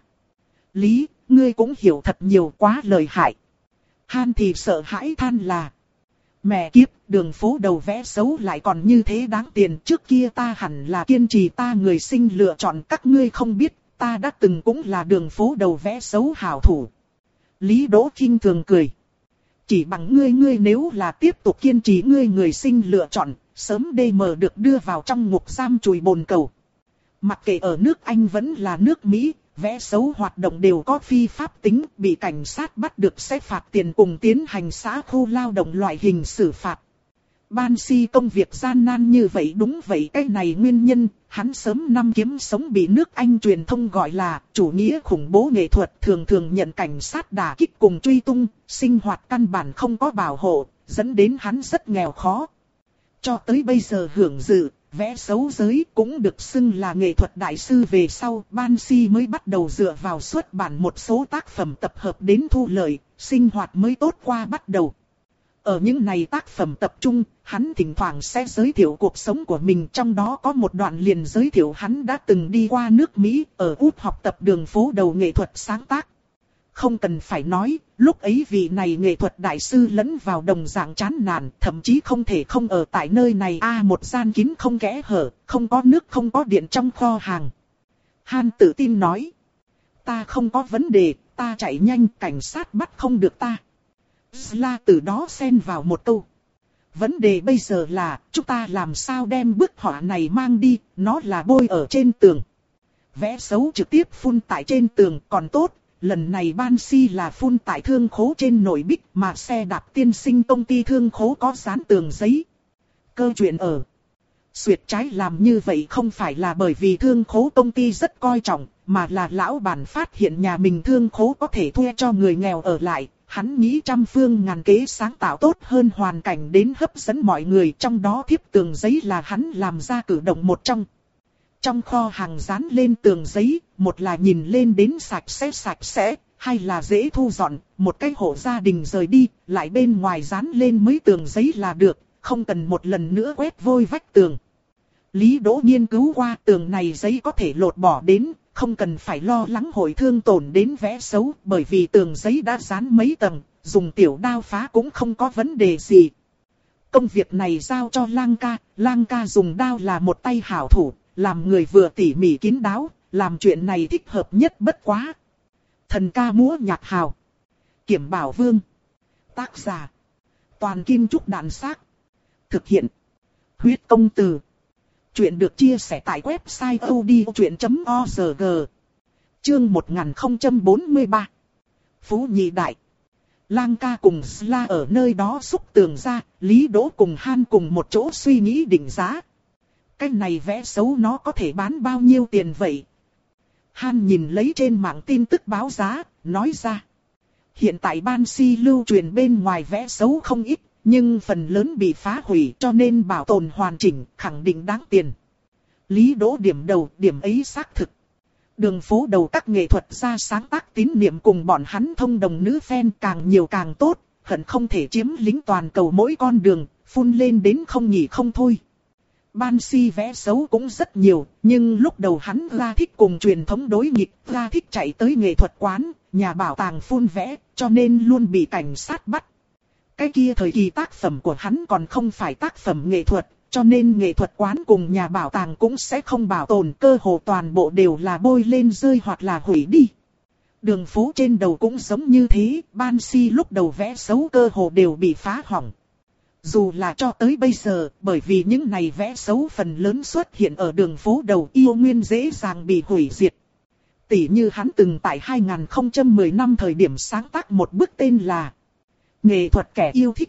Speaker 1: Lý, ngươi cũng hiểu thật nhiều, quá lợi hại. Han thì sợ hãi than là: mẹ kiếp, đường phố đầu vẽ xấu lại còn như thế đáng tiền. Trước kia ta hẳn là kiên trì ta người sinh lựa chọn, các ngươi không biết, ta đã từng cũng là đường phố đầu vẽ xấu hảo thủ. Lý Đỗ khinh thường cười. Chỉ bằng ngươi ngươi nếu là tiếp tục kiên trì ngươi người sinh lựa chọn, sớm đê mờ được đưa vào trong ngục giam chùi bồn cầu. Mặc kệ ở nước Anh vẫn là nước Mỹ, vẽ xấu hoạt động đều có phi pháp tính, bị cảnh sát bắt được sẽ phạt tiền cùng tiến hành xã khu lao động loại hình xử phạt. Banshee công việc gian nan như vậy, đúng vậy, cái này nguyên nhân, hắn sớm năm kiếm sống bị nước Anh truyền thông gọi là chủ nghĩa khủng bố nghệ thuật, thường thường nhận cảnh sát đả kích cùng truy tung, sinh hoạt căn bản không có bảo hộ, dẫn đến hắn rất nghèo khó. Cho tới bây giờ hưởng dự, vẽ xấu giới cũng được xưng là nghệ thuật đại sư về sau, Banshee mới bắt đầu dựa vào xuất bản một số tác phẩm tập hợp đến thu lợi, sinh hoạt mới tốt qua bắt đầu. Ở những này tác phẩm tập trung, hắn thỉnh thoảng sẽ giới thiệu cuộc sống của mình, trong đó có một đoạn liền giới thiệu hắn đã từng đi qua nước Mỹ, ở Úc học tập đường phố đầu nghệ thuật sáng tác. Không cần phải nói, lúc ấy vị này nghệ thuật đại sư lẫn vào đồng dạng chán nản, thậm chí không thể không ở tại nơi này a à, một gian kín không kẽ hở, không có nước không có điện trong kho hàng. Han tự tin nói. Ta không có vấn đề, ta chạy nhanh, cảnh sát bắt không được ta. Sla từ đó xen vào một câu. Vấn đề bây giờ là, chúng ta làm sao đem bức họa này mang đi, nó là bôi ở trên tường. Vẽ xấu trực tiếp phun tại trên tường, còn tốt, lần này Banshee là phun tại thương khố trên nồi bích, mà xe đạp tiên sinh công ty thương khố có dán tường giấy. Cơ chuyện ở. Xuyệt trái làm như vậy không phải là bởi vì thương khố công ty rất coi trọng, mà là lão bản phát hiện nhà mình thương khố có thể thuê cho người nghèo ở lại. Hắn nghĩ trăm phương ngàn kế sáng tạo tốt hơn hoàn cảnh đến hấp dẫn mọi người, trong đó thiếp tường giấy là hắn làm ra cử động một trong. Trong kho hàng dán lên tường giấy, một là nhìn lên đến sạch sẽ sạch sẽ, hai là dễ thu dọn, một cái hộ gia đình rời đi, lại bên ngoài dán lên mấy tường giấy là được, không cần một lần nữa quét vôi vách tường. Lý Đỗ nghiên cứu qua tường này giấy có thể lột bỏ đến, không cần phải lo lắng hội thương tổn đến vẽ xấu, bởi vì tường giấy đã dán mấy tầng, dùng tiểu đao phá cũng không có vấn đề gì. Công việc này giao cho Lang ca, Lang ca dùng đao là một tay hảo thủ, làm người vừa tỉ mỉ kín đáo, làm chuyện này thích hợp nhất bất quá. Thần ca múa nhạc hào. Kiểm Bảo Vương. Tác giả. Toàn Kim Trúc Đàn Xác. Thực hiện. Huyết Công Từ. Chuyện được chia sẻ tại website odchuyện chấm org. Chương một nghìn không trăm bốn mươi ba. Phú Nhị Đại. Lang ca cùng Sla ở nơi đó xúc tường ra, Lý Đỗ cùng Han cùng một chỗ suy nghĩ định giá. Cái này vẽ xấu nó có thể bán bao nhiêu tiền vậy? Han nhìn lấy trên mạng tin tức báo giá, nói ra. Hiện tại Banshee lưu truyền bên ngoài vẽ xấu không ít, nhưng phần lớn bị phá hủy cho nên bảo tồn hoàn chỉnh, khẳng định đáng tiền. Lý Đỗ điểm đầu, điểm ấy xác thực. Đường phố đầu các nghệ thuật gia sáng tác tín niệm cùng bọn hắn thông đồng nữ fan càng nhiều càng tốt, hận không thể chiếm lĩnh toàn cầu mỗi con đường, phun lên đến không nghỉ không thôi. Banshee vẽ xấu cũng rất nhiều, nhưng lúc đầu hắn ra thích cùng truyền thống đối nghịch, ra thích chạy tới nghệ thuật quán, nhà bảo tàng phun vẽ, cho nên luôn bị cảnh sát bắt. Cái kia thời kỳ tác phẩm của hắn còn không phải tác phẩm nghệ thuật, cho nên nghệ thuật quán cùng nhà bảo tàng cũng sẽ không bảo tồn, cơ hồ toàn bộ đều là bôi lên rơi hoặc là hủy đi. Đường phố trên đầu cũng giống như thế, Banshee lúc đầu vẽ xấu cơ hồ đều bị phá hỏng. Dù là cho tới bây giờ, bởi vì những này vẽ xấu phần lớn xuất hiện ở đường phố đầu yêu nguyên dễ dàng bị hủy diệt. Tỷ như hắn từng tại hai nghìn không trăm mười năm thời điểm sáng tác một bức tên là Nghệ thuật kẻ yêu thích.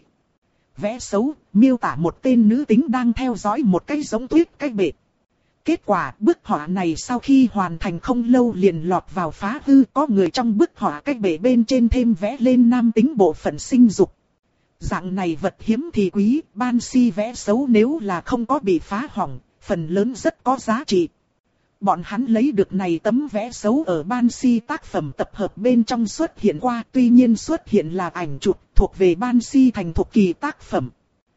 Speaker 1: Vẽ xấu, miêu tả một tên nữ tính đang theo dõi một cái giống tuyết cái bể. Kết quả bức họa này sau khi hoàn thành không lâu liền lọt vào phá hư, có người trong bức họa cái bể bên trên thêm vẽ lên nam tính bộ phận sinh dục. Dạng này vật hiếm thì quý, Banshee vẽ xấu nếu là không có bị phá hỏng, phần lớn rất có giá trị. Bọn hắn lấy được này tấm vẽ xấu ở Banshee tác phẩm tập hợp bên trong xuất hiện qua, tuy nhiên xuất hiện là ảnh chụp thuộc về Banshee thành thục kỳ tác phẩm.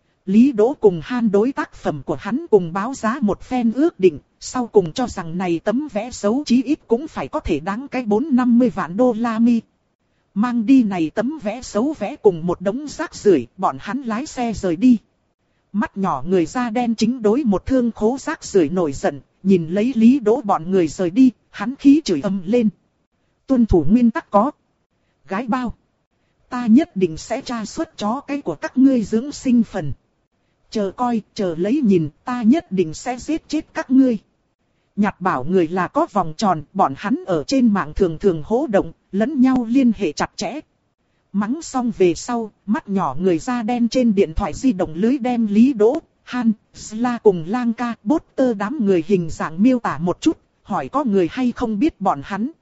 Speaker 1: Lý Đỗ cùng Han đối tác phẩm của hắn cùng báo giá một phen ước định, sau cùng cho rằng này tấm vẽ xấu chí ít cũng phải có thể đáng cái bốn trăm năm mươi vạn đô la mi. Mang đi này tấm vẽ xấu vẽ cùng một đống rác rưởi, bọn hắn lái xe rời đi. Mắt nhỏ người da đen chính đối một thương khố rác rưởi nổi giận, nhìn lấy Lý Đỗ bọn người rời đi, hắn khí chửi ầm lên. Tuân thủ nguyên tắc có. Gái bao. Ta nhất định sẽ tra xuất chó cái của các ngươi dưỡng sinh phần. Chờ coi, chờ lấy nhìn, ta nhất định sẽ giết chết các ngươi. Nhặt bảo người là có vòng tròn, bọn hắn ở trên mạng thường thường hỗ động, lẫn nhau liên hệ chặt chẽ. Mắng xong về sau, mắt nhỏ người da đen trên điện thoại di động lưới đem Lý Đỗ, Han, Sla cùng Lang ca, Potter đám người hình dạng miêu tả một chút, hỏi có người hay không biết bọn hắn.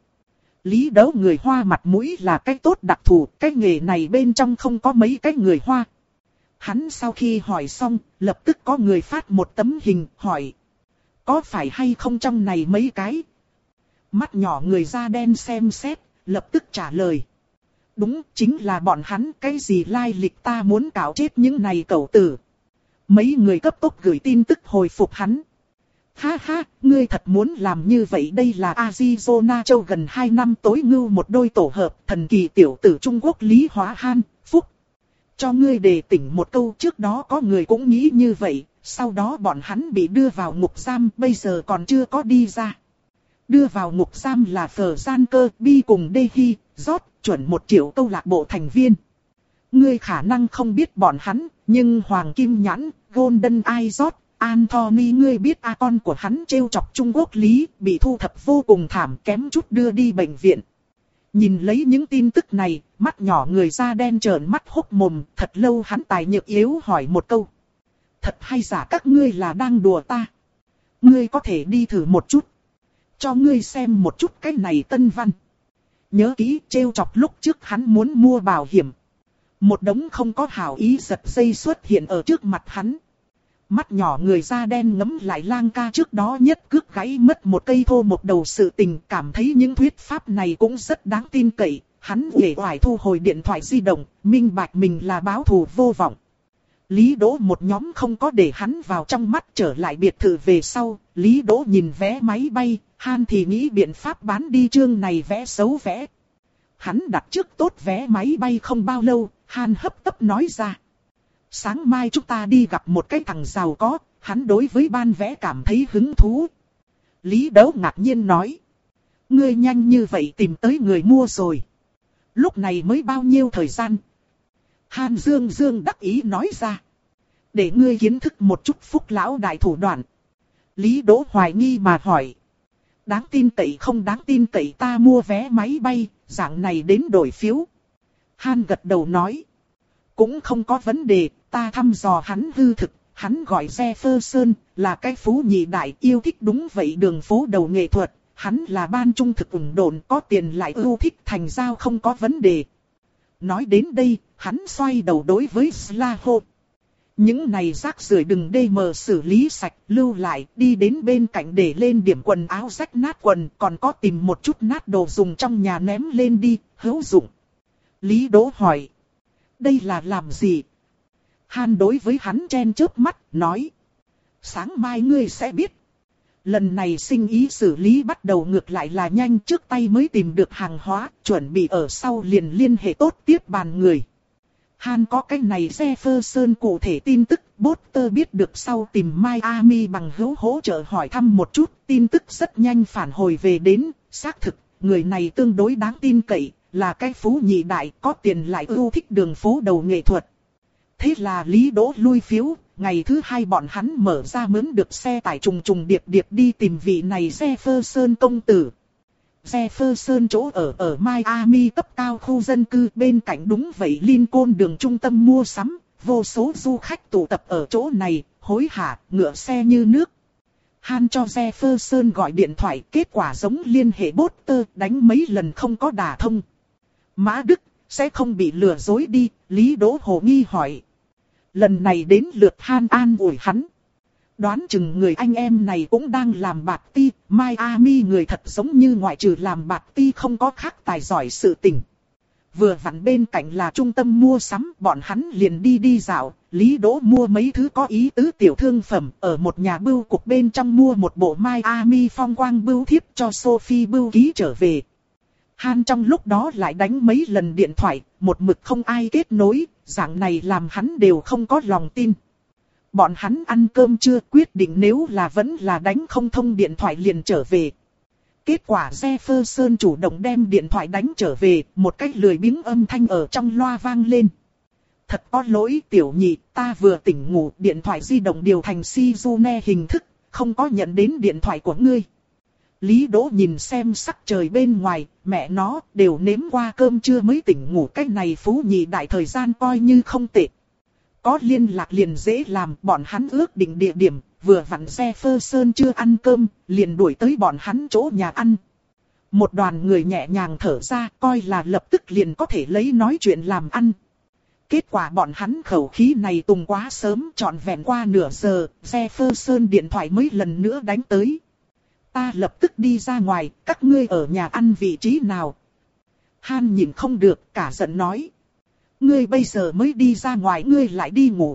Speaker 1: Lý Đỗ người Hoa mặt mũi là cái tốt đặc thù, cái nghề này bên trong không có mấy cái người Hoa. Hắn sau khi hỏi xong, lập tức có người phát một tấm hình, hỏi. Có phải hay không trong này mấy cái? Mắt nhỏ người da đen xem xét, lập tức trả lời. Đúng, chính là bọn hắn, cái gì lai lịch ta muốn cạo chết những này cẩu tử. Mấy người cấp tốc gửi tin tức hồi phục hắn. Ha ha, ngươi thật muốn làm như vậy, đây là Arizona châu gần hai năm tối ngưu một đôi tổ hợp, thần kỳ tiểu tử Trung Quốc Lý Hóa Han, Phúc. Cho ngươi đề tỉnh một câu, trước đó có người cũng nghĩ như vậy, sau đó bọn hắn bị đưa vào ngục giam, bây giờ còn chưa có đi ra. Đưa vào ngục giam là Phở Gian Cơ, Bi cùng Đê Hi, rót, chuẩn một triệu câu lạc bộ thành viên. Ngươi khả năng không biết bọn hắn, nhưng Hoàng Kim Nhãn, Golden Eye rót, Anthony ngươi biết a con của hắn trêu chọc Trung Quốc Lý, bị thu thập vô cùng thảm kém chút đưa đi bệnh viện. Nhìn lấy những tin tức này, mắt nhỏ người da đen trợn mắt hốc mồm, thật lâu hắn tài nhược yếu hỏi một câu. Thật hay giả các ngươi là đang đùa ta? Ngươi có thể đi thử một chút. Cho ngươi xem một chút cái này tân văn. Nhớ kỹ trêu chọc lúc trước hắn muốn mua bảo hiểm. Một đống không có hảo ý giật dây xuất hiện ở trước mặt hắn. Mắt nhỏ người da đen ngấm lại Lang ca trước đó nhất cước gãy mất một cây thô một đầu sự tình, cảm thấy những thuyết pháp này cũng rất đáng tin cậy. Hắn uể oải thu hồi điện thoại di động, minh bạch mình là báo thù vô vọng. Lý Đỗ một nhóm không có để hắn vào trong mắt, trở lại biệt thự về sau, Lý Đỗ nhìn vé máy bay, Han thì nghĩ biện pháp bán đi chương này vé xấu vé. Hắn đặt trước tốt vé máy bay không bao lâu, Han hấp tấp nói ra. Sáng mai chúng ta đi gặp một cái thằng giàu có, hắn đối với ban vé cảm thấy hứng thú. Lý Đỗ ngạc nhiên nói. Ngươi nhanh như vậy tìm tới người mua rồi. Lúc này mới bao nhiêu thời gian? Han Dương Dương đắc ý nói ra. Để ngươi kiến thức một chút phúc lão đại thủ đoạn. Lý Đỗ hoài nghi mà hỏi. Đáng tin cậy không đáng tin cậy ta mua vé máy bay, dạng này đến đổi phiếu. Han gật đầu nói. Cũng không có vấn đề, ta thăm dò hắn hư thực, hắn gọi Jefferson, là cái phú nhị đại yêu thích đúng vậy đường phố đầu nghệ thuật, hắn là ban trung thực ủng độn có tiền lại ưu thích thành giao không có vấn đề. Nói đến đây, hắn xoay đầu đối với Slaho. Những này rác rưởi đừng đê mờ xử lý sạch, lưu lại, đi đến bên cạnh để lên điểm quần áo rách nát quần, còn có tìm một chút nát đồ dùng trong nhà ném lên đi, hữu dụng. Lý Đỗ hỏi. Đây là làm gì? Han đối với hắn chen chớp mắt, nói. Sáng mai ngươi sẽ biết. Lần này sinh ý xử lý bắt đầu ngược lại là nhanh, trước tay mới tìm được hàng hóa, chuẩn bị ở sau liền liên hệ tốt tiếp bàn người. Han có cái này Jefferson cụ thể tin tức, Potter biết được sau tìm Miami bằng hữu hỗ trợ hỏi thăm một chút, tin tức rất nhanh phản hồi về đến, xác thực, người này tương đối đáng tin cậy, là cái phú nhị đại, có tiền lại ưu thích đường phố đầu nghệ thuật. Thế là Lý Đỗ lui phiếu, ngày thứ hai bọn hắn mở ra mướn được xe tải trùng trùng điệp điệp đi tìm vị này Jefferson công tử. Jefferson chỗ ở ở Miami cấp cao khu dân cư, bên cạnh đúng vậy Lincoln đường trung tâm mua sắm, vô số du khách tụ tập ở chỗ này, hối hả, ngựa xe như nước. Han cho Jefferson gọi điện thoại, kết quả giống liên hệ Potter, đánh mấy lần không có đả thông. Mã Đức, sẽ không bị lừa dối đi, Lý Đỗ hồ nghi hỏi. Lần này đến lượt Han an ủi hắn. Đoán chừng người anh em này cũng đang làm bạt ti, Miami người thật giống như ngoại trừ làm bạt ti không có khác tài giỏi sự tình. Vừa vặn bên cạnh là trung tâm mua sắm, bọn hắn liền đi đi dạo, Lý Đỗ mua mấy thứ có ý tứ tiểu thương phẩm, ở một nhà bưu cục bên trong mua một bộ Miami phong quang bưu thiếp cho Sophie bưu ký trở về. Han trong lúc đó lại đánh mấy lần điện thoại, một mực không ai kết nối, dạng này làm hắn đều không có lòng tin. Bọn hắn ăn cơm chưa, quyết định nếu là vẫn là đánh không thông điện thoại liền trở về. Kết quả Jefferson chủ động đem điện thoại đánh trở về, một cách lười biếng âm thanh ở trong loa vang lên. Thật có lỗi tiểu nhị, ta vừa tỉnh ngủ, điện thoại di động điều thành Shizune hình thức, không có nhận đến điện thoại của ngươi. Lý Đỗ nhìn xem sắc trời bên ngoài, mẹ nó đều nếm qua cơm trưa mới tỉnh ngủ, cách này phú nhị đại thời gian coi như không tệ. Có liên lạc liền dễ làm, bọn hắn ước định địa điểm, vừa vặn Jefferson chưa ăn cơm, liền đuổi tới bọn hắn chỗ nhà ăn. Một đoàn người nhẹ nhàng thở ra, coi là lập tức liền có thể lấy nói chuyện làm ăn. Kết quả bọn hắn khẩu khí này tùng quá sớm, trọn vẹn qua nửa giờ, Jefferson điện thoại mới lần nữa đánh tới. Ta lập tức đi ra ngoài, các ngươi ở nhà ăn vị trí nào? Han nhìn không được, cả giận nói. Ngươi bây giờ mới đi ra ngoài, ngươi lại đi ngủ.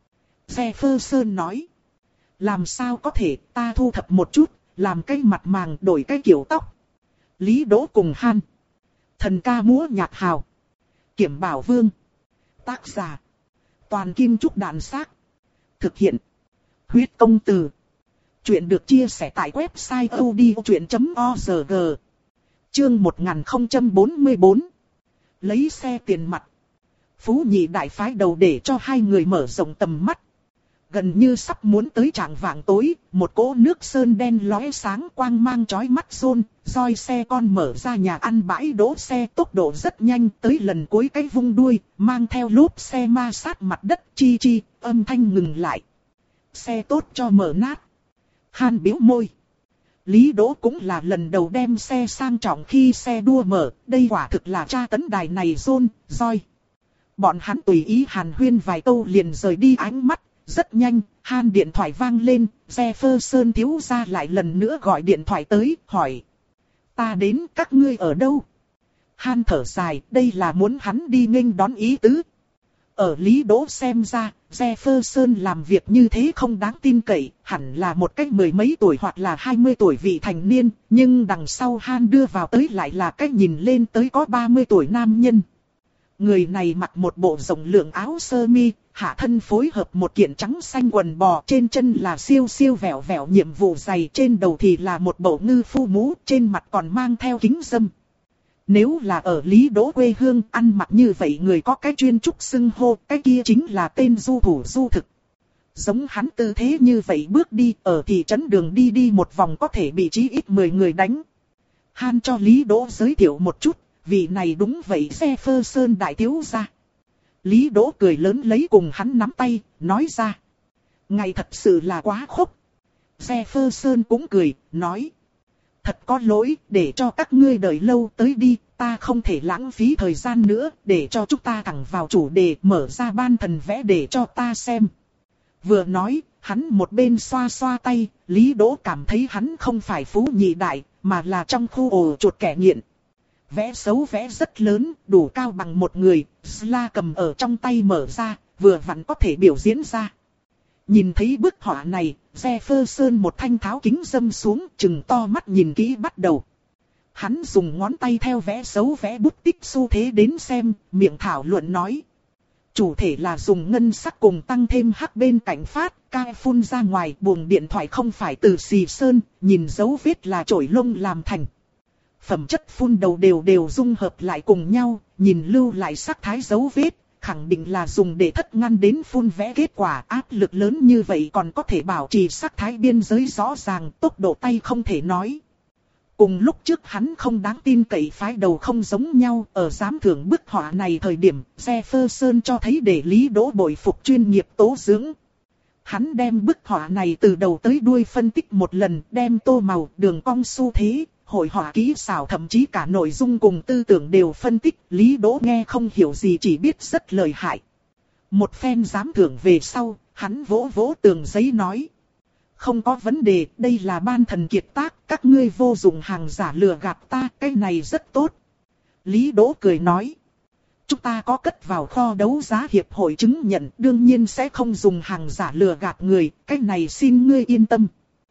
Speaker 1: Jefferson nói. Làm sao có thể, ta thu thập một chút, làm cái mặt màng đổi cái kiểu tóc. Lý Đỗ cùng Han. Thần ca múa nhạc hào. Kiểm Bảo Vương. Tác giả. Toàn Kim Trúc Đạn Xác. Thực hiện. Huyết Công Từ. Chuyện được chia sẻ tại website audiochuyện chấm org. Chương một nghìn không trăm bốn mươi bốn. Lấy xe tiền mặt. Phú Nhị Đại phái đầu để cho hai người mở rộng tầm mắt. Gần như sắp muốn tới trạng vạng tối, một cỗ nước sơn đen lóe sáng quang mang chói mắt rôn, roi xe con mở ra nhà ăn bãi đỗ xe tốc độ rất nhanh tới lần cuối cái vung đuôi, mang theo lốp xe ma sát mặt đất chi chi, âm thanh ngừng lại. Xe tốt cho mở nát. Han bĩu môi. Lý Đỗ cũng là lần đầu đem xe sang trọng khi xe đua mở, đây quả thực là tra tấn đài này rôn, roi. Bọn hắn tùy ý hàn huyên vài câu liền rời đi ánh mắt. Rất nhanh, Han điện thoại vang lên, Jefferson thiếu gia lại lần nữa gọi điện thoại tới, hỏi. Ta đến, các ngươi ở đâu? Han thở dài, đây là muốn hắn đi nghênh đón ý tứ. Ở Lý Đỗ xem ra, Jefferson làm việc như thế không đáng tin cậy, hẳn là một cách mười mấy tuổi hoặc là hai mươi tuổi vị thành niên, nhưng đằng sau Han đưa vào tới lại là cách nhìn lên tới có ba mươi tuổi nam nhân. Người này mặc một bộ rộng lượng áo sơ mi, hạ thân phối hợp một kiện trắng xanh quần bò, trên chân là siêu siêu vẹo vẹo nhiệm vụ giày, trên đầu thì là một bộ ngư phu mũ, trên mặt còn mang theo kính râm. Nếu là ở Lý Đỗ quê hương ăn mặc như vậy người có cái chuyên trúc xưng hô, cái kia chính là tên du thủ du thực. Giống hắn tư thế như vậy bước đi ở thị trấn đường đi đi một vòng có thể bị chí ít mười người đánh. Han cho Lý Đỗ giới thiệu một chút. Vị này đúng vậy Jefferson đại thiếu gia. Lý Đỗ cười lớn lấy cùng hắn nắm tay, nói ra. Ngày thật sự là quá khốc. Jefferson cũng cười, nói. Thật có lỗi, để cho các ngươi đợi lâu tới đi, ta không thể lãng phí thời gian nữa, để cho chúng ta thẳng vào chủ đề, mở ra ban thần vẽ để cho ta xem. Vừa nói, hắn một bên xoa xoa tay, Lý Đỗ cảm thấy hắn không phải Phú Nhị Đại, mà là trong khu ổ chuột kẻ nghiện. Vẽ xấu vẽ rất lớn, đủ cao bằng một người, Sla cầm ở trong tay mở ra, vừa vặn có thể biểu diễn ra. Nhìn thấy bức họa này, Jefferson một thanh tháo kính râm xuống, trừng to mắt nhìn kỹ bắt đầu. Hắn dùng ngón tay theo vẽ xấu vẽ bút tích xu thế đến xem, miệng thảo luận nói. Chủ thể là dùng ngân sắc cùng tăng thêm hắc bên cạnh phát, ca phun ra ngoài, buồng điện thoại không phải từ xì sơn, nhìn dấu vết là chổi lông làm thành. Phẩm chất phun đầu đều đều dung hợp lại cùng nhau, nhìn lưu lại sắc thái dấu vết, khẳng định là dùng để thất ngăn đến phun vẽ kết quả. Áp lực lớn như vậy còn có thể bảo trì sắc thái biên giới rõ ràng, tốc độ tay không thể nói. Cùng lúc trước hắn không đáng tin cậy phái đầu không giống nhau, ở giám thưởng bức họa này thời điểm, Jefferson cho thấy để Lý Đỗ bội phục chuyên nghiệp tố dưỡng. Hắn đem bức họa này từ đầu tới đuôi phân tích một lần, đem tô màu, đường cong xu thế, hội họa kỹ xảo thậm chí cả nội dung cùng tư tưởng đều phân tích, Lý Đỗ nghe không hiểu gì chỉ biết rất lợi hại. Một phen giám thưởng về sau, hắn vỗ vỗ tường giấy nói. Không có vấn đề, đây là ban thần kiệt tác, các ngươi vô dụng hàng giả lừa gạt ta, cái này rất tốt. Lý Đỗ cười nói. Chúng ta có cất vào kho đấu giá hiệp hội chứng nhận, đương nhiên sẽ không dùng hàng giả lừa gạt người, cái này xin ngươi yên tâm.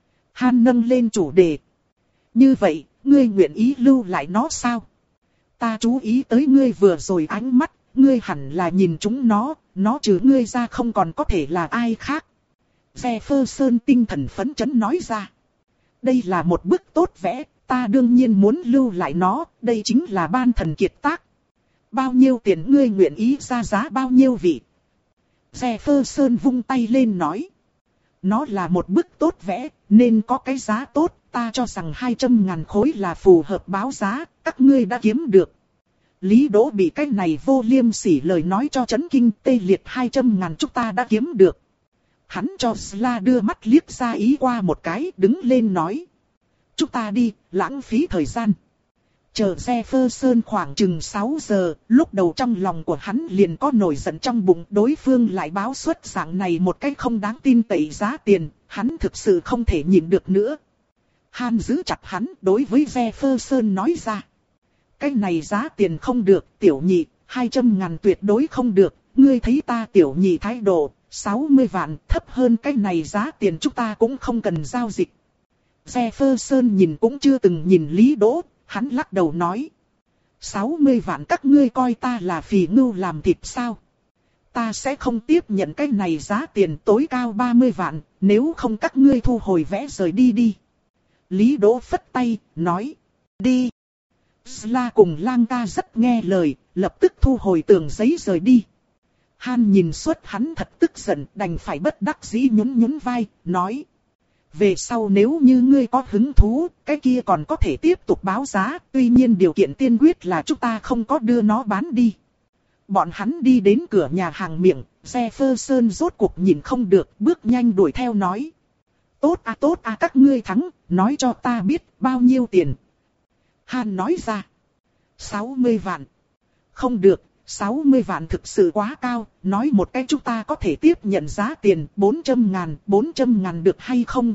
Speaker 1: Han nâng lên chủ đề. Như vậy, ngươi nguyện ý lưu lại nó sao? Ta chú ý tới ngươi vừa rồi ánh mắt, ngươi hẳn là nhìn chúng nó, nó trừ ngươi ra không còn có thể là ai khác. Jefferson tinh thần phấn chấn nói ra. Đây là một bức tốt vẽ, ta đương nhiên muốn lưu lại nó, đây chính là ban thần kiệt tác. Bao nhiêu tiền ngươi nguyện ý ra giá bao nhiêu vị? Jefferson vung tay lên nói. Nó là một bức tốt vẽ, nên có cái giá tốt, ta cho rằng hai trăm ngàn khối là phù hợp báo giá, các ngươi đã kiếm được. Lý Đỗ bị cái này vô liêm sỉ lời nói cho chấn kinh, tê liệt hai trăm ngàn chúng ta đã kiếm được. Hắn cho Sla đưa mắt liếc ra ý qua một cái, đứng lên nói. Chúng ta đi, lãng phí thời gian. Chờ Jefferson khoảng chừng sáu giờ, lúc đầu trong lòng của hắn liền có nổi giận trong bụng, đối phương lại báo xuất dạng này một cách không đáng tin cậy giá tiền, hắn thực sự không thể nhịn được nữa. Han giữ chặt hắn, đối với Jefferson nói ra. Cái này giá tiền không được, tiểu nhị, hai trăm ngàn tuyệt đối không được, ngươi thấy ta tiểu nhị thái độ, sáu mươi vạn, thấp hơn cái này giá tiền chúng ta cũng không cần giao dịch. Jefferson nhìn cũng chưa từng nhìn Lý Đỗ, hắn lắc đầu nói. sáu mươi vạn các ngươi coi ta là phì ngưu làm thịt sao? ta sẽ không tiếp nhận cái này giá tiền tối cao ba mươi vạn, nếu không các ngươi thu hồi vé rời đi đi. Lý Đỗ phất tay, nói, đi. Sla cùng Lang ca rất nghe lời, lập tức thu hồi tường giấy rời đi. Han nhìn suốt hắn thật tức giận, đành phải bất đắc dĩ nhún nhún vai, nói. Về sau nếu như ngươi có hứng thú, cái kia còn có thể tiếp tục báo giá, tuy nhiên điều kiện tiên quyết là chúng ta không có đưa nó bán đi. Bọn hắn đi đến cửa nhà hàng miệng, Jefferson rốt cuộc nhìn không được, bước nhanh đuổi theo nói. Tốt à tốt à các ngươi thắng, nói cho ta biết bao nhiêu tiền. Han nói ra. sáu mươi vạn. Không được, sáu mươi vạn thực sự quá cao, nói một cách chúng ta có thể tiếp nhận giá tiền bốn trăm ngàn, bốn trăm ngàn được hay không?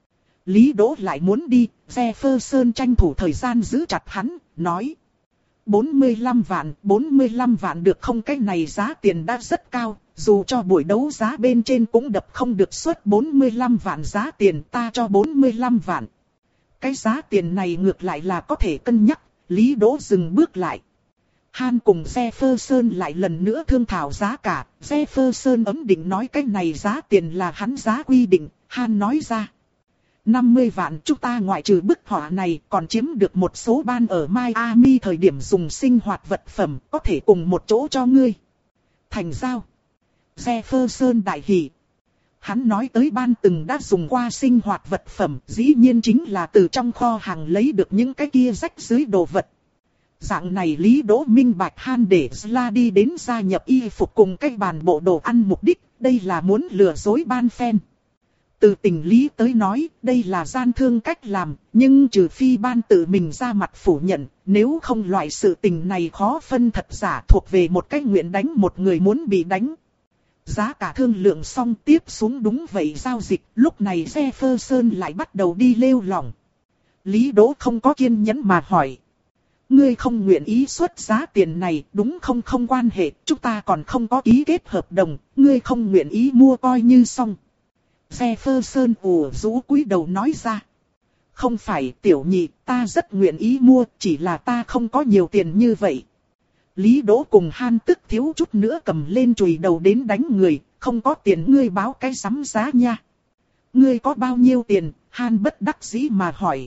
Speaker 1: Lý Đỗ lại muốn đi, Jefferson tranh thủ thời gian giữ chặt hắn, nói. bốn mươi lăm vạn, bốn mươi lăm vạn được không, cái này giá tiền đã rất cao, dù cho buổi đấu giá bên trên cũng đập không được suất bốn mươi lăm vạn giá tiền, ta cho bốn mươi lăm vạn. Cái giá tiền này ngược lại là có thể cân nhắc, Lý Đỗ dừng bước lại. Han cùng Jefferson lại lần nữa thương thảo giá cả, Jefferson ấm định nói cái này giá tiền là hắn giá quy định, Han nói ra. năm mươi vạn chúng ta ngoại trừ bức họa này còn chiếm được một số ban ở Miami thời điểm dùng sinh hoạt vật phẩm, có thể cùng một chỗ cho ngươi. Thành giao. Jefferson đại hỉ. Hắn nói tới ban từng đã dùng qua sinh hoạt vật phẩm, dĩ nhiên chính là từ trong kho hàng lấy được những cái kia rách dưới đồ vật. Dạng này Lý Đỗ minh bạch Han để Sla đi đến gia nhập y phục cùng cái bàn bộ đồ ăn mục đích, đây là muốn lừa dối ban fan. Từ tình lý tới nói, đây là gian thương cách làm, nhưng trừ phi ban tự mình ra mặt phủ nhận, nếu không loại sự tình này khó phân thật giả, thuộc về một cái nguyện đánh một người muốn bị đánh. Giá cả thương lượng xong tiếp xuống đúng vậy giao dịch, lúc này Jefferson lại bắt đầu đi lêu lỏng. Lý Đỗ không có kiên nhẫn mà hỏi. Ngươi không nguyện ý xuất giá tiền này, đúng không? Không quan hệ, chúng ta còn không có ký kết hợp đồng, ngươi không nguyện ý mua coi như xong. Jefferson ủ rũ cúi đầu nói ra. Không phải tiểu nhị, ta rất nguyện ý mua, chỉ là ta không có nhiều tiền như vậy. Lý Đỗ cùng Han tức thiếu chút nữa cầm lên chùy đầu đến đánh người, không có tiền ngươi báo cái sắm giá nha. Ngươi có bao nhiêu tiền? Han bất đắc dĩ mà hỏi.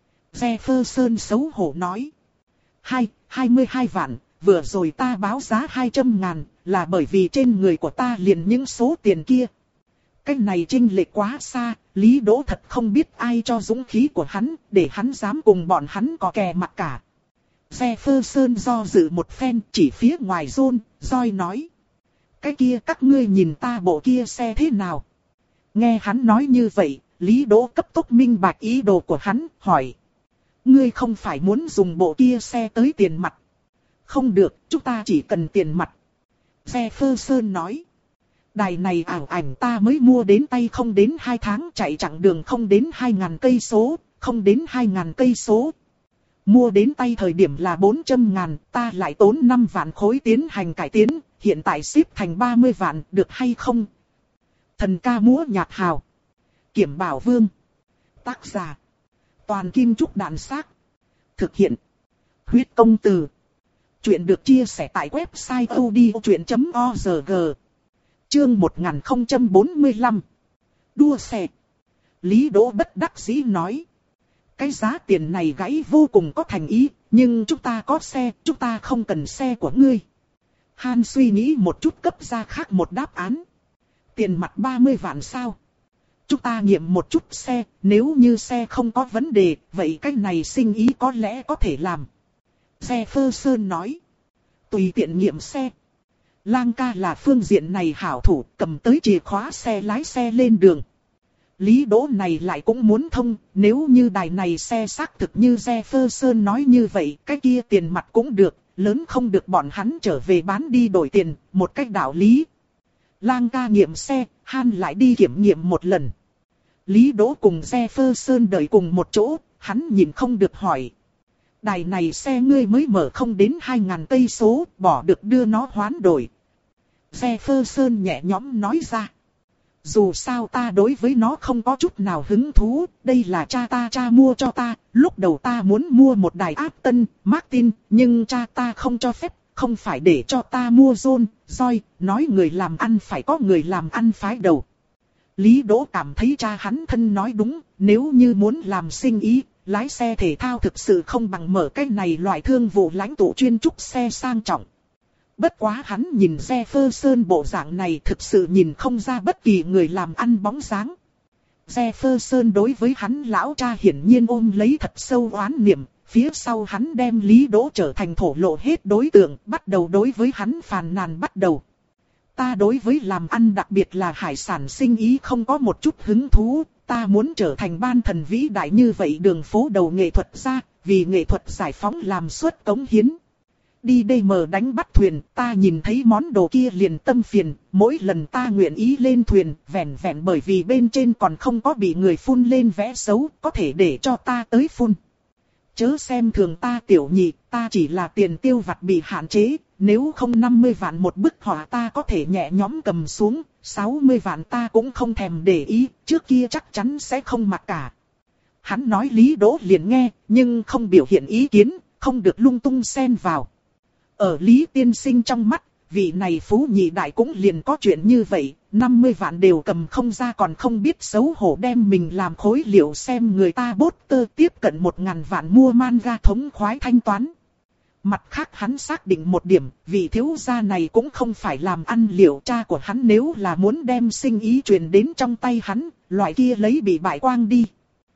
Speaker 1: Jefferson xấu hổ nói. Hai, hai mươi hai vạn, vừa rồi ta báo giá hai trăm ngàn, là bởi vì trên người của ta liền những số tiền kia. Cái này chênh lệch quá xa, Lý Đỗ thật không biết ai cho dũng khí của hắn, để hắn dám cùng bọn hắn có kè mặt cả. Jefferson do dự một phen chỉ phía ngoài John, Joy nói. Cái kia các ngươi nhìn ta bộ kia xe thế nào? Nghe hắn nói như vậy, Lý Đỗ cấp tốc minh bạch ý đồ của hắn, hỏi. Ngươi không phải muốn dùng bộ kia xe tới tiền mặt? Không được, chúng ta chỉ cần tiền mặt. Jefferson nói. Đài này ảo ảnh ta mới mua đến tay không đến hai tháng, chạy chặng đường không đến hai ngàn cây số, không đến hai ngàn cây số. Mua đến tay thời điểm là bốn trăm ngàn, ta lại tốn năm vạn khối tiến hành cải tiến, hiện tại ship thành ba mươi vạn, được hay không? Thần ca múa nhạc hào. Kiểm Bảo Vương. Tác giả. Toàn Kim Trúc Đàn Xác. Thực hiện. Huyết Công Từ. Chuyện được chia sẻ tại website odchuyện chấm org. Chương một nghìn không trăm bốn mươi lăm. Đua xe. Lý Đỗ bất đắc dĩ nói. Cái giá tiền này gãy vô cùng có thành ý, nhưng chúng ta có xe, chúng ta không cần xe của ngươi. Han suy nghĩ một chút cấp ra khác một đáp án. Tiền mặt ba mươi vạn sao? Chúng ta nghiệm một chút xe, nếu như xe không có vấn đề, vậy cái này sinh ý có lẽ có thể làm. Jefferson nói. Tùy tiện nghiệm xe. Lang ca là phương diện này hảo thủ, cầm tới chìa khóa xe lái xe lên đường. Lý Đỗ này lại cũng muốn thông, nếu như đài này xe xác thực như Jefferson nói như vậy, cái kia tiền mặt cũng được, lớn không được bọn hắn trở về bán đi đổi tiền, một cách đạo lý. Lang ca nghiệm xe, Han lại đi kiểm nghiệm một lần. Lý Đỗ cùng Jefferson đợi cùng một chỗ, hắn nhìn không được hỏi. Đài này xe ngươi mới mở không đến hai ngàn cây số, bỏ được đưa nó hoán đổi. Jefferson nhẹ nhõm nói ra. Dù sao ta đối với nó không có chút nào hứng thú, đây là cha ta cha mua cho ta, lúc đầu ta muốn mua một đài Aston Martin, nhưng cha ta không cho phép, không phải để cho ta mua John, Joy, nói người làm ăn phải có người làm ăn phái đầu. Lý Đỗ cảm thấy cha hắn thân nói đúng, nếu như muốn làm sinh ý, lái xe thể thao thực sự không bằng mở cái này loại thương vụ lãnh tụ chuyên trúc xe sang trọng. Bất quá hắn nhìn Jefferson bộ dạng này thực sự nhìn không ra bất kỳ người làm ăn bóng dáng. Jefferson đối với hắn lão cha hiển nhiên ôm lấy thật sâu oán niệm, phía sau hắn đem Lý Đỗ trở thành thổ lộ hết đối tượng, bắt đầu đối với hắn phàn nàn bắt đầu. Ta đối với làm ăn đặc biệt là hải sản sinh ý không có một chút hứng thú, ta muốn trở thành ban thần vĩ đại như vậy đường phố đầu nghệ thuật gia, vì nghệ thuật giải phóng làm suất cống hiến. Đi đây mờ đánh bắt thuyền, ta nhìn thấy món đồ kia liền tâm phiền, mỗi lần ta nguyện ý lên thuyền, vẹn vẹn bởi vì bên trên còn không có bị người phun lên vẽ xấu, có thể để cho ta tới phun. Chớ xem thường ta tiểu nhị, ta chỉ là tiền tiêu vặt bị hạn chế, nếu không năm mươi vạn một bức họa ta có thể nhẹ nhõm cầm xuống, sáu mươi vạn ta cũng không thèm để ý, trước kia chắc chắn sẽ không mặc cả. Hắn nói Lý Đỗ liền nghe, nhưng không biểu hiện ý kiến, không được lung tung xen vào. Ở Lý tiên sinh trong mắt, vị này phú nhị đại cũng liền có chuyện như vậy, năm mươi vạn đều cầm không ra còn không biết xấu hổ đem mình làm khối liệu xem người ta bốt tơ tiếp cận một ngàn vạn mua manga thống khoái thanh toán. Mặt khác hắn xác định một điểm, vị thiếu gia này cũng không phải làm ăn liệu, cha của hắn nếu là muốn đem sinh ý truyền đến trong tay hắn, loại kia lấy bị bại quang đi.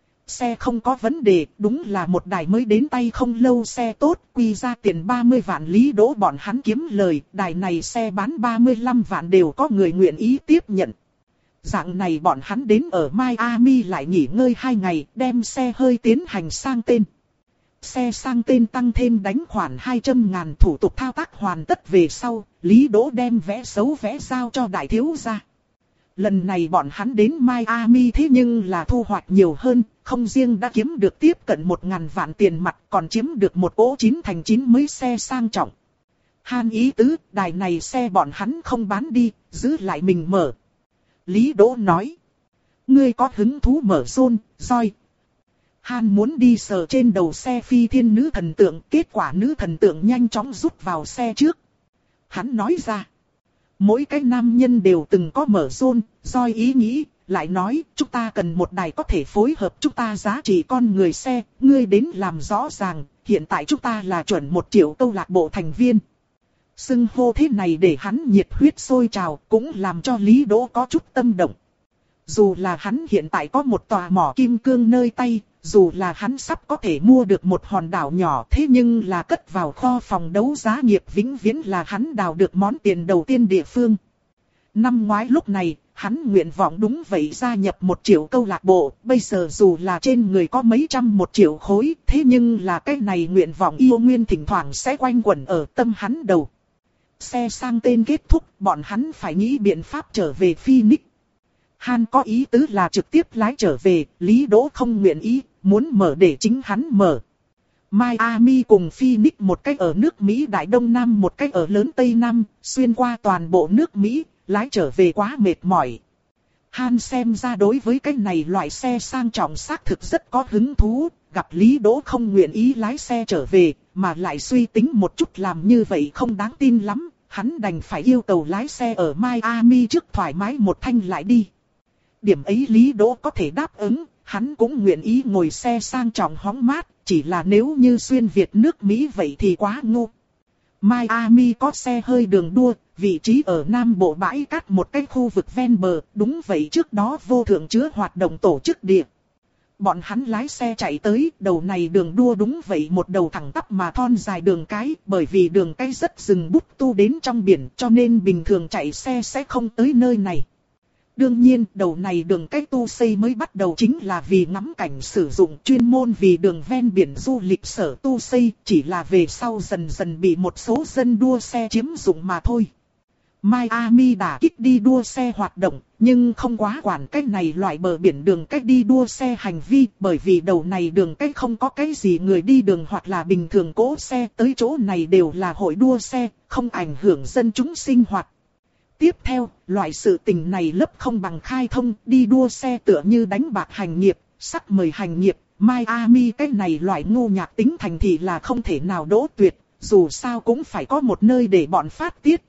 Speaker 1: Xe không có vấn đề, đúng là một đài mới đến tay không lâu xe tốt, quy ra tiền ba mươi vạn Lý Đỗ bọn hắn kiếm lời, đài này xe bán ba mươi lăm vạn đều có người nguyện ý tiếp nhận. Dạng này bọn hắn đến ở Miami lại nghỉ ngơi hai ngày, đem xe hơi tiến hành sang tên. Xe sang tên tăng thêm đánh khoản hai trăm ngàn thủ tục thao tác hoàn tất về sau, Lý Đỗ đem vẽ xấu vẽ giao cho đại thiếu gia. Lần này bọn hắn đến Miami thế nhưng là thu hoạch nhiều hơn, không riêng đã kiếm được tiếp cận một ngàn vạn tiền mặt còn chiếm được một cỗ chín thành chín mới xe sang trọng. Han ý tứ, đài này xe bọn hắn không bán đi, giữ lại mình mở. Lý Đỗ nói, ngươi có hứng thú mở John, Joy. Han muốn đi sờ trên đầu xe phi thiên nữ thần tượng, kết quả nữ thần tượng nhanh chóng rút vào xe trước. Hắn nói ra, mỗi cái nam nhân đều từng có mở John, Joy ý nghĩ, lại nói, chúng ta cần một đài có thể phối hợp chúng ta giá trị con người xe, ngươi đến làm rõ ràng, hiện tại chúng ta là chuẩn một triệu câu lạc bộ thành viên. Xưng hô thế này để hắn nhiệt huyết sôi trào, cũng làm cho Lý Đỗ có chút tâm động. Dù là hắn hiện tại có một tòa mỏ kim cương nơi tay, dù là hắn sắp có thể mua được một hòn đảo nhỏ, thế nhưng là cất vào kho phòng đấu giá nghiệp vĩnh viễn là hắn đào được món tiền đầu tiên địa phương. Năm ngoái lúc này, hắn nguyện vọng đúng vậy gia nhập một triệu câu lạc bộ, bây giờ dù là trên người có mấy trăm một triệu khối, thế nhưng là cái này nguyện vọng yêu nguyên thỉnh thoảng sẽ quanh quẩn ở tâm hắn đầu. Xe sang tên kết thúc, bọn hắn phải nghĩ biện pháp trở về Phoenix. Han có ý tứ là trực tiếp lái trở về, Lý Đỗ không nguyện ý, muốn mở để chính hắn mở. Miami cùng Phoenix một cách ở nước Mỹ Đại Đông Nam một cách ở lớn Tây Nam, xuyên qua toàn bộ nước Mỹ, lái trở về quá mệt mỏi. Han xem ra đối với cái này loại xe sang trọng xác thực rất có hứng thú, gặp Lý Đỗ không nguyện ý lái xe trở về, mà lại suy tính một chút làm như vậy không đáng tin lắm, hắn đành phải yêu cầu lái xe ở Miami trước thoải mái một thanh lại đi. Điểm ấy Lý Đỗ có thể đáp ứng, hắn cũng nguyện ý ngồi xe sang trọng hóng mát, chỉ là nếu như xuyên Việt nước Mỹ vậy thì quá ngu. Miami có xe hơi đường đua, vị trí ở Nam Bộ bãi cát một cái khu vực ven bờ, đúng vậy trước đó vô thượng chứa hoạt động tổ chức địa. Bọn hắn lái xe chạy tới, đầu này đường đua đúng vậy một đầu thẳng tắp mà thon dài đường cái, bởi vì đường cái rất rừng bút tu đến trong biển cho nên bình thường chạy xe sẽ không tới nơi này. Đương nhiên, đầu này đường cái tu xây mới bắt đầu chính là vì ngắm cảnh sử dụng, chuyên môn vì đường ven biển du lịch sở tu xây, chỉ là về sau dần dần bị một số dân đua xe chiếm dụng mà thôi. Miami đã kích đi đua xe hoạt động, nhưng không quá quản cái này loại bờ biển đường cách đi đua xe hành vi, bởi vì đầu này đường cách không có cái gì người đi đường hoặc là bình thường cố xe, tới chỗ này đều là hội đua xe, không ảnh hưởng dân chúng sinh hoạt. Tiếp theo, loại sự tình này lấp không bằng khai thông, đi đua xe tựa như đánh bạc hành nghiệp, sắc mời hành nghiệp, Miami cái này loại ngu nhạc tính thành thị là không thể nào đỗ tuyệt, Dù sao cũng phải có một nơi để bọn phát tiết.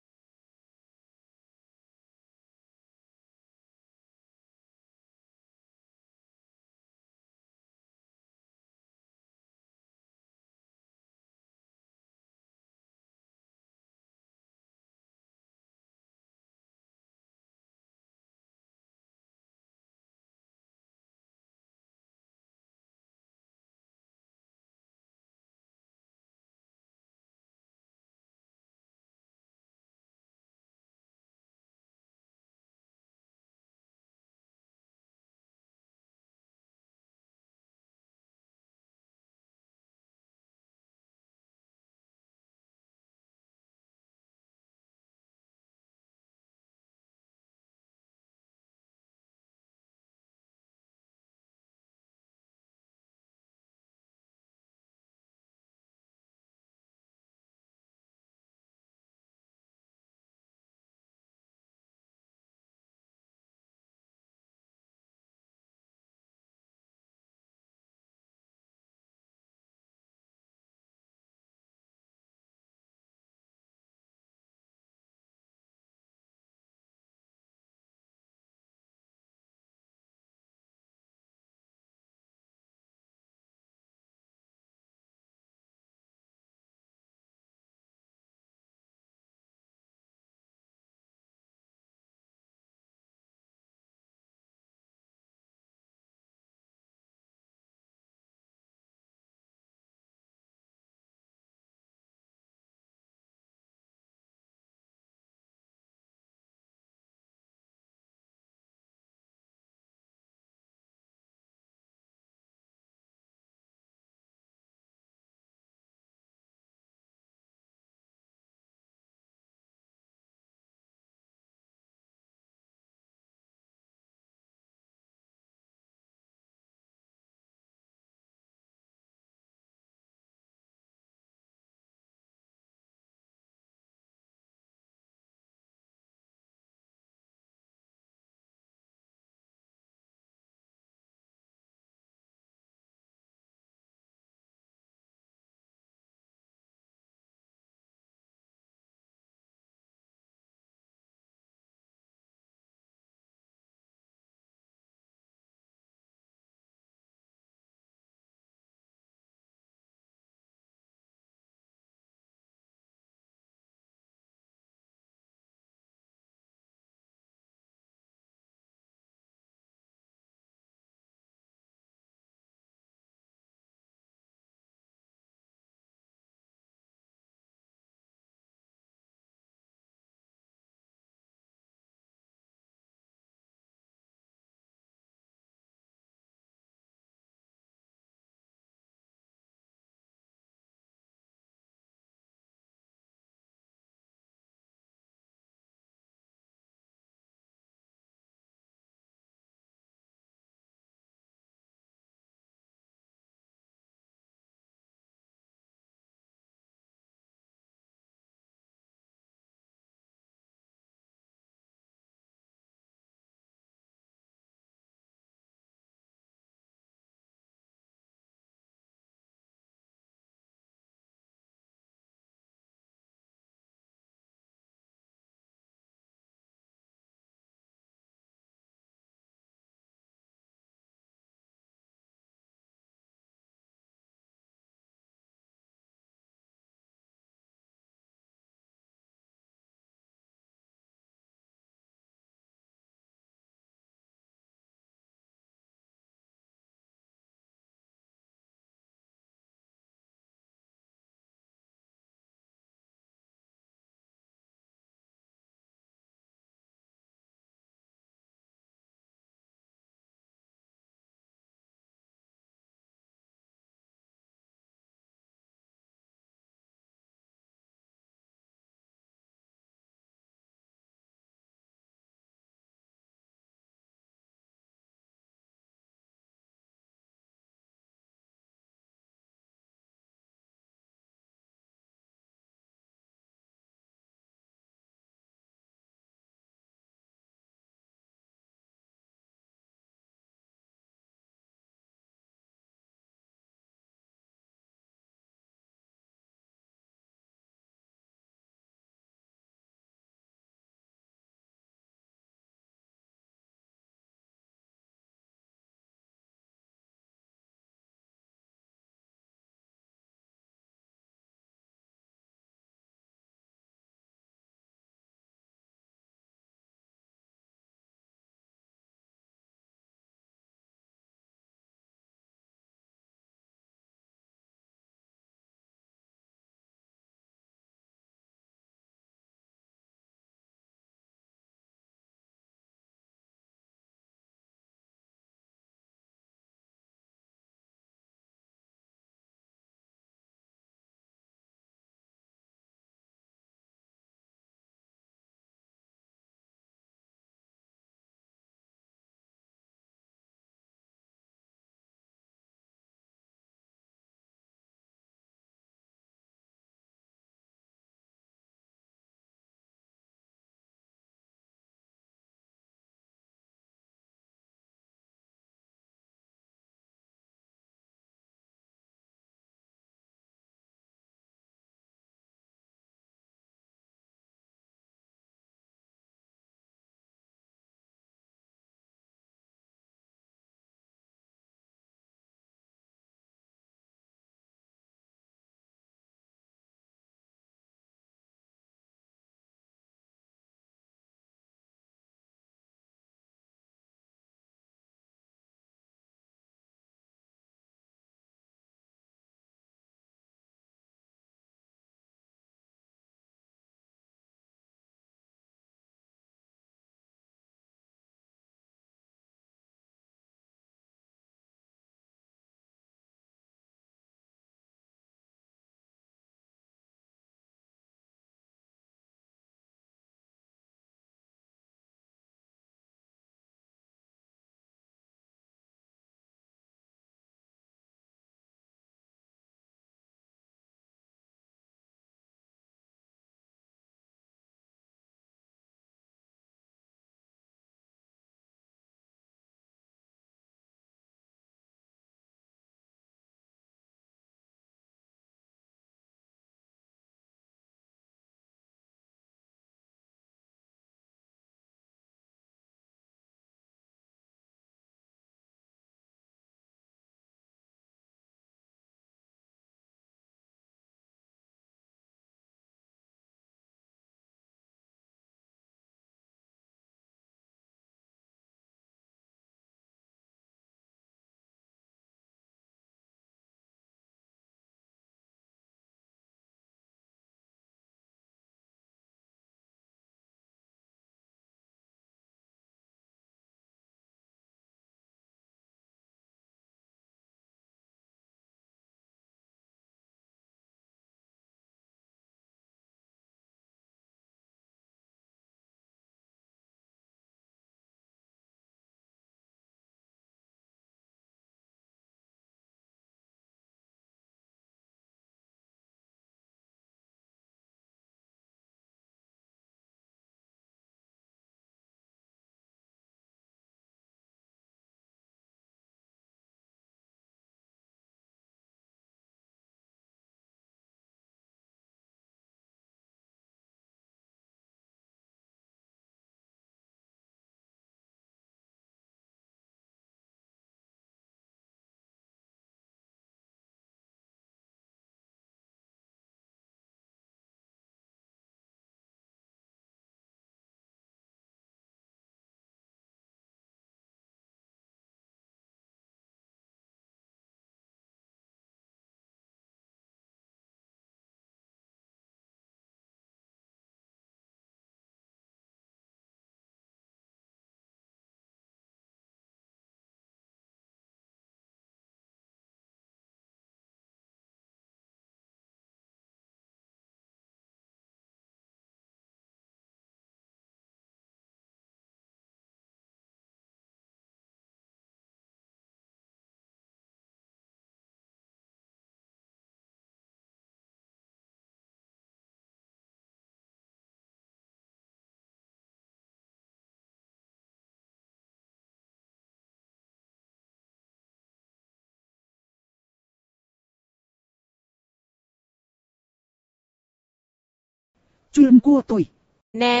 Speaker 1: chuyên cua tuổi.
Speaker 2: Nè.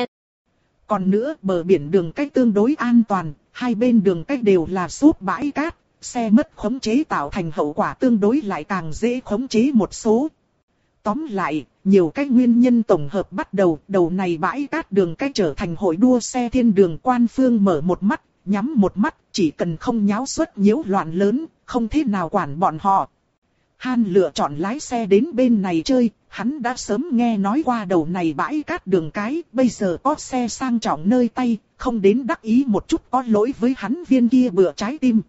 Speaker 1: Còn nữa bờ biển đường cách tương đối an toàn, hai bên đường cách đều là xốp bãi cát, xe mất khống chế tạo thành hậu quả tương đối lại càng dễ khống chế một số. Tóm lại, nhiều cái nguyên nhân tổng hợp bắt đầu, đầu này bãi cát đường cách trở thành hội đua xe thiên đường. Quan phương mở một mắt, nhắm một mắt, chỉ cần không nháo xuất nhiễu loạn lớn, không thế nào quản bọn họ. Han lựa chọn lái xe đến bên này chơi, hắn đã sớm nghe nói qua đầu này bãi cát đường cái, bây giờ có xe sang trọng nơi tay, không đến đắc ý một chút có lỗi với hắn viên kia bựa trái tim.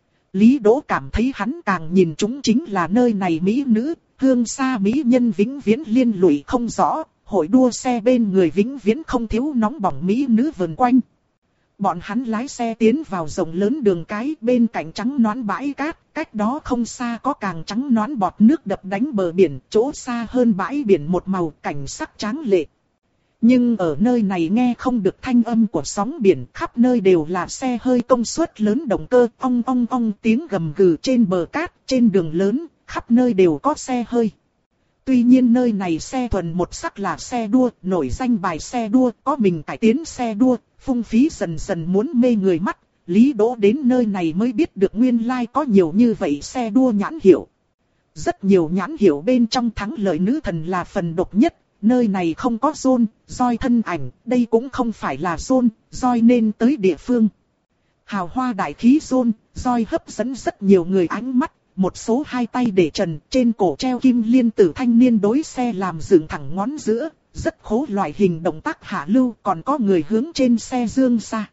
Speaker 1: Lý Đỗ cảm thấy hắn càng nhìn chúng chính là nơi này mỹ nữ, hương xa mỹ nhân vĩnh viễn liên lụy không rõ, hội đua xe bên người vĩnh viễn không thiếu nóng bỏng mỹ nữ vần quanh. Bọn hắn lái xe tiến vào rộng lớn đường cái, bên cạnh trắng nõn bãi cát, cách đó không xa có càng trắng nõn bọt nước đập đánh bờ biển, chỗ xa hơn bãi biển một màu cảnh sắc tráng lệ. Nhưng ở nơi này nghe không được thanh âm của sóng biển, khắp nơi đều là xe hơi công suất lớn động cơ, ong ong ong tiếng gầm gừ trên bờ cát, trên đường lớn, khắp nơi đều có xe hơi. Tuy nhiên nơi này xe thuần một sắc là xe đua, nổi danh bài xe đua, có mình cải tiến xe đua, phung phí dần dần muốn mê người mắt. Lý Đỗ đến nơi này mới biết được nguyên lai có nhiều như vậy xe đua nhãn hiệu. Rất nhiều nhãn hiệu bên trong thắng lợi nữ thần là phần độc nhất, nơi này không có John, Joy thân ảnh, đây cũng không phải là John, Joy nên tới địa phương. Hào hoa đại khí John, Joy hấp dẫn rất nhiều người ánh mắt. Một số hai tay để trần, trên cổ treo kim liên tử thanh niên đối xe làm dựng thẳng ngón giữa, rất khố loại hình động tác hạ lưu, còn có người hướng trên xe dương xa.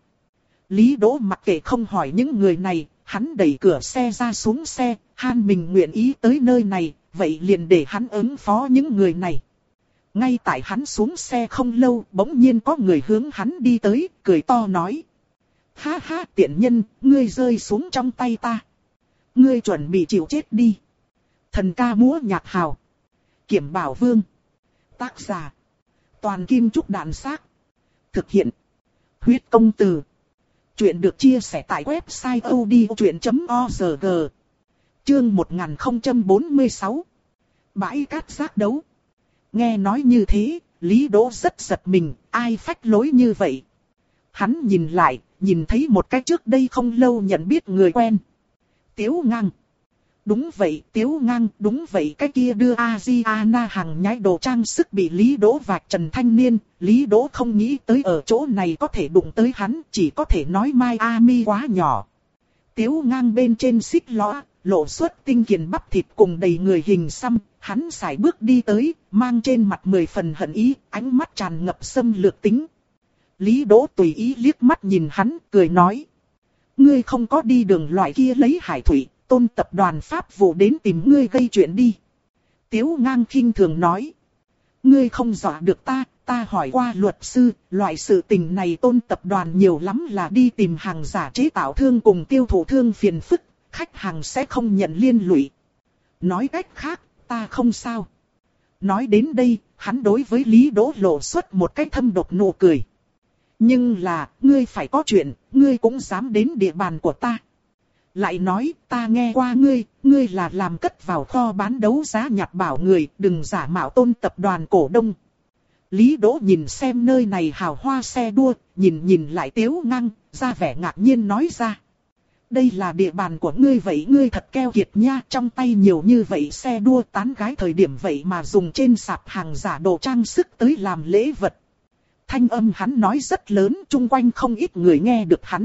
Speaker 1: Lý Đỗ mặc kệ không hỏi những người này, hắn đẩy cửa xe ra xuống xe, Han mình nguyện ý tới nơi này, vậy liền để hắn ứng phó những người này. Ngay tại hắn xuống xe không lâu, bỗng nhiên có người hướng hắn đi tới, cười to nói. Ha ha tiện nhân, ngươi rơi xuống trong tay ta. Ngươi chuẩn bị chịu chết đi. Thần ca múa nhạc hào. Kiểm Bảo Vương. Tác giả. Toàn Kim Trúc Đạn Xác. Thực hiện. Huyết Công Từ. Chuyện được chia sẻ tại website odchuyện chấm org. Chương một nghìn không trăm bốn mươi sáu. Bãi cát giác đấu. Nghe nói như thế, Lý Đỗ rất giật mình, ai phách lối như vậy. Hắn nhìn lại, nhìn thấy một cái trước đây không lâu nhận biết người quen. Tiếu Ngang. Đúng vậy, Tiếu Ngang, đúng vậy, cái kia đưa Asiana hàng nhái đồ trang sức bị Lý Đỗ vạch trần thanh niên. Lý Đỗ không nghĩ tới ở chỗ này có thể đụng tới hắn, chỉ có thể nói Miami quá nhỏ. Tiếu Ngang bên trên xích lõa, lộ xuất tinh kiền bắp thịt cùng đầy người hình xăm, hắn sải bước đi tới, mang trên mặt mười phần hận ý, ánh mắt tràn ngập xâm lược tính. Lý Đỗ tùy ý liếc mắt nhìn hắn, cười nói. Ngươi không có đi đường loại kia lấy hải thủy, Tôn tập đoàn pháp vụ đến tìm ngươi gây chuyện đi. Tiếu Ngang khinh thường nói. Ngươi không dọa được ta, ta hỏi qua luật sư, loại sự tình này Tôn tập đoàn nhiều lắm là đi tìm hàng giả chế tạo thương cùng tiêu thụ thương phiền phức, khách hàng sẽ không nhận liên lụy. Nói cách khác, ta không sao. Nói đến đây, hắn đối với Lý Đỗ lộ xuất một cái thâm độc nụ cười. Nhưng là, ngươi phải có chuyện, ngươi cũng dám đến địa bàn của ta. Lại nói, ta nghe qua ngươi, ngươi là làm cất vào kho bán đấu giá nhặt bảo người, đừng giả mạo Tôn tập đoàn cổ đông. Lý Đỗ nhìn xem nơi này hào hoa xe đua, nhìn nhìn lại Tiếu Ngang, ra vẻ ngạc nhiên nói ra. Đây là địa bàn của ngươi vậy, ngươi thật keo kiệt nha, trong tay nhiều như vậy xe đua tán gái thời điểm vậy mà dùng trên sạp hàng giả đồ trang sức tới làm lễ vật. Thanh âm hắn nói rất lớn, chung quanh không ít người nghe được hắn.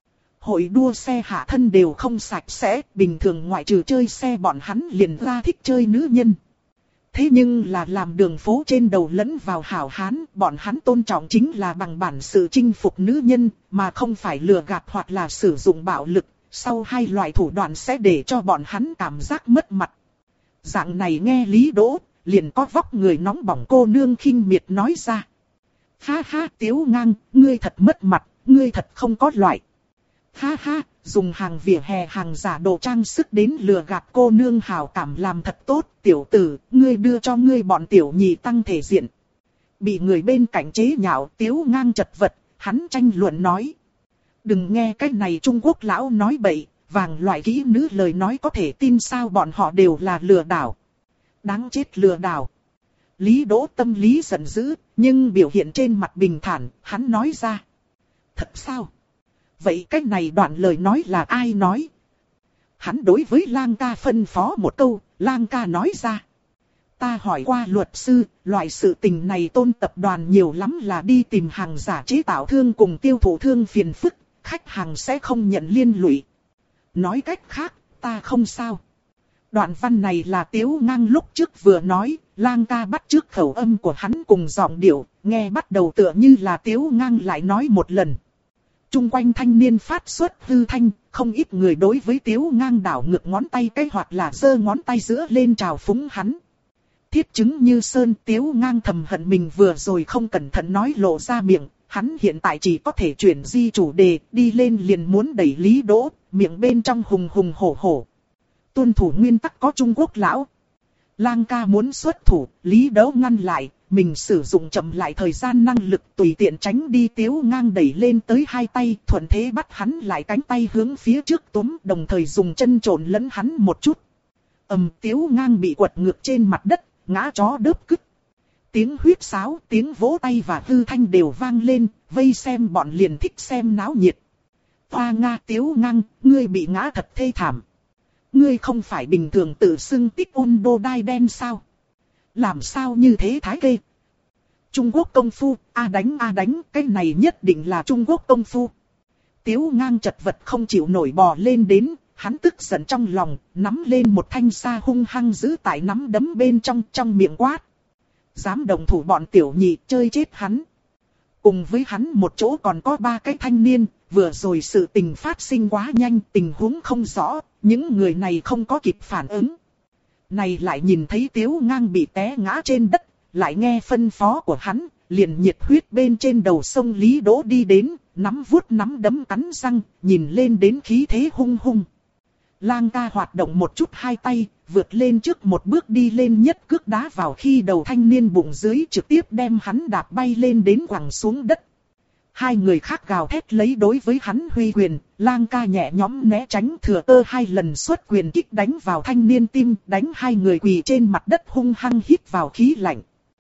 Speaker 1: Hội đua xe hạ thân đều không sạch sẽ, bình thường ngoại trừ chơi xe bọn hắn liền ra thích chơi nữ nhân. Thế nhưng là làm đường phố trên đầu lẫn vào hảo hán, bọn hắn tôn trọng chính là bằng bản sự chinh phục nữ nhân, mà không phải lừa gạt hoặc là sử dụng bạo lực. Sau hai loại thủ đoạn sẽ để cho bọn hắn cảm giác mất mặt. Dạng này nghe Lý Đỗ, liền có vóc người nóng bỏng cô nương khinh miệt nói ra. Ha ha Tiếu Ngang, ngươi thật mất mặt, ngươi thật không có loại. Ha ha, dùng hàng vỉa hè hàng giả đồ trang sức đến lừa gạt cô nương hảo cảm làm thật tốt, tiểu tử, ngươi đưa cho ngươi bọn tiểu nhị tăng thể diện. Bị người bên cạnh chế nhạo, Tiếu Ngang chật vật, hắn tranh luận nói. Đừng nghe cái này Trung Quốc lão nói bậy, vàng loại kỹ nữ lời nói có thể tin sao, bọn họ đều là lừa đảo. Đáng chết lừa đảo. Lý Đỗ tâm lý giận dữ, nhưng biểu hiện trên mặt bình thản, hắn nói ra. Thật sao? Vậy cái này đoạn lời nói là ai nói? Hắn đối với Lang ca phân phó một câu, Lang ca nói ra. Ta hỏi qua luật sư, loại sự tình này Tôn tập đoàn nhiều lắm là đi tìm hàng giả chế tạo thương cùng tiêu thụ thương phiền phức, khách hàng sẽ không nhận liên lụy. Nói cách khác, ta không sao. Đoạn văn này là Tiếu Ngang lúc trước vừa nói, Lang ca bắt chước khẩu âm của hắn cùng giọng điệu, nghe bắt đầu tựa như là Tiếu Ngang lại nói một lần. Trung quanh thanh niên phát xuất hư thanh, không ít người đối với Tiếu Ngang đảo ngược ngón tay cái hoặc là giơ ngón tay giữa lên chào phúng hắn. Thiết chứng như sơn, Tiếu Ngang thầm hận mình vừa rồi không cẩn thận nói lộ ra miệng, hắn hiện tại chỉ có thể chuyển di chủ đề, đi lên liền muốn đẩy Lý Đỗ, miệng bên trong hùng hùng hổ hổ. Tuân thủ nguyên tắc có Trung Quốc lão. Lang ca muốn xuất thủ, Lý Đỗ ngăn lại, mình sử dụng chậm lại thời gian năng lực tùy tiện tránh đi Tiếu Ngang đẩy lên tới hai tay, thuận thế bắt hắn lại cánh tay hướng phía trước túm, đồng thời dùng chân trộn lẫn hắn một chút. Ầm, Tiếu Ngang bị quật ngược trên mặt đất, ngã chó đớp cứt. Tiếng huýt sáo, tiếng vỗ tay và hư thanh đều vang lên, vây xem bọn liền thích xem náo nhiệt. Hoa Nga Tiếu Ngang, ngươi bị ngã thật thê thảm. Ngươi không phải bình thường tự xưng tích ôn đô đai đen sao? Làm sao như thế thái kê? Trung Quốc công phu, a đánh a đánh, cái này nhất định là Trung Quốc công phu. Tiếu Ngang chật vật không chịu nổi bò lên đến, hắn tức giận trong lòng, nắm lên một thanh sa hung hăng giữ tại nắm đấm bên trong, trong miệng quát. Dám đồng thủ bọn tiểu nhị chơi chết hắn. Cùng với hắn một chỗ còn có ba cái thanh niên, vừa rồi sự tình phát sinh quá nhanh, tình huống không rõ, những người này không có kịp phản ứng. Này lại nhìn thấy Tiếu Ngang bị té ngã trên đất, lại nghe phân phó của hắn, liền nhiệt huyết bên trên đầu sông Lý Đỗ đi đến, nắm vuốt nắm đấm cắn răng, nhìn lên đến khí thế hung hung. Lang ca hoạt động một chút hai tay, vượt lên trước một bước đi lên nhất cước đá vào khi đầu thanh niên bụng dưới trực tiếp đem hắn đạp bay lên đến quẳng xuống đất. Hai người khác gào thét lấy đối với hắn huy quyền, Lang ca nhẹ nhõm né tránh thừa cơ hai lần xuất quyền kích đánh vào thanh niên tim, đánh hai người quỳ trên mặt đất hung hăng hít vào khí lạnh.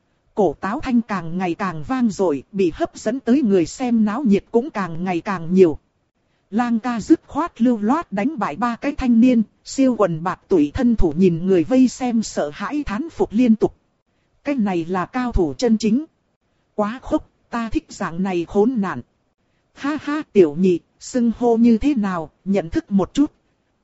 Speaker 1: Cổ táo thanh càng ngày càng vang dội, bị hấp dẫn tới người xem náo nhiệt cũng càng ngày càng nhiều. Lang ca dứt khoát lưu loát đánh bại ba cái thanh niên, siêu quần bạc tuổi thân thủ nhìn người vây xem sợ hãi thán phục liên tục. Cái này là cao thủ chân chính. Quá khốc, ta thích dạng này khốn nạn. Ha ha tiểu nhị, xưng hô như thế nào, nhận thức một chút.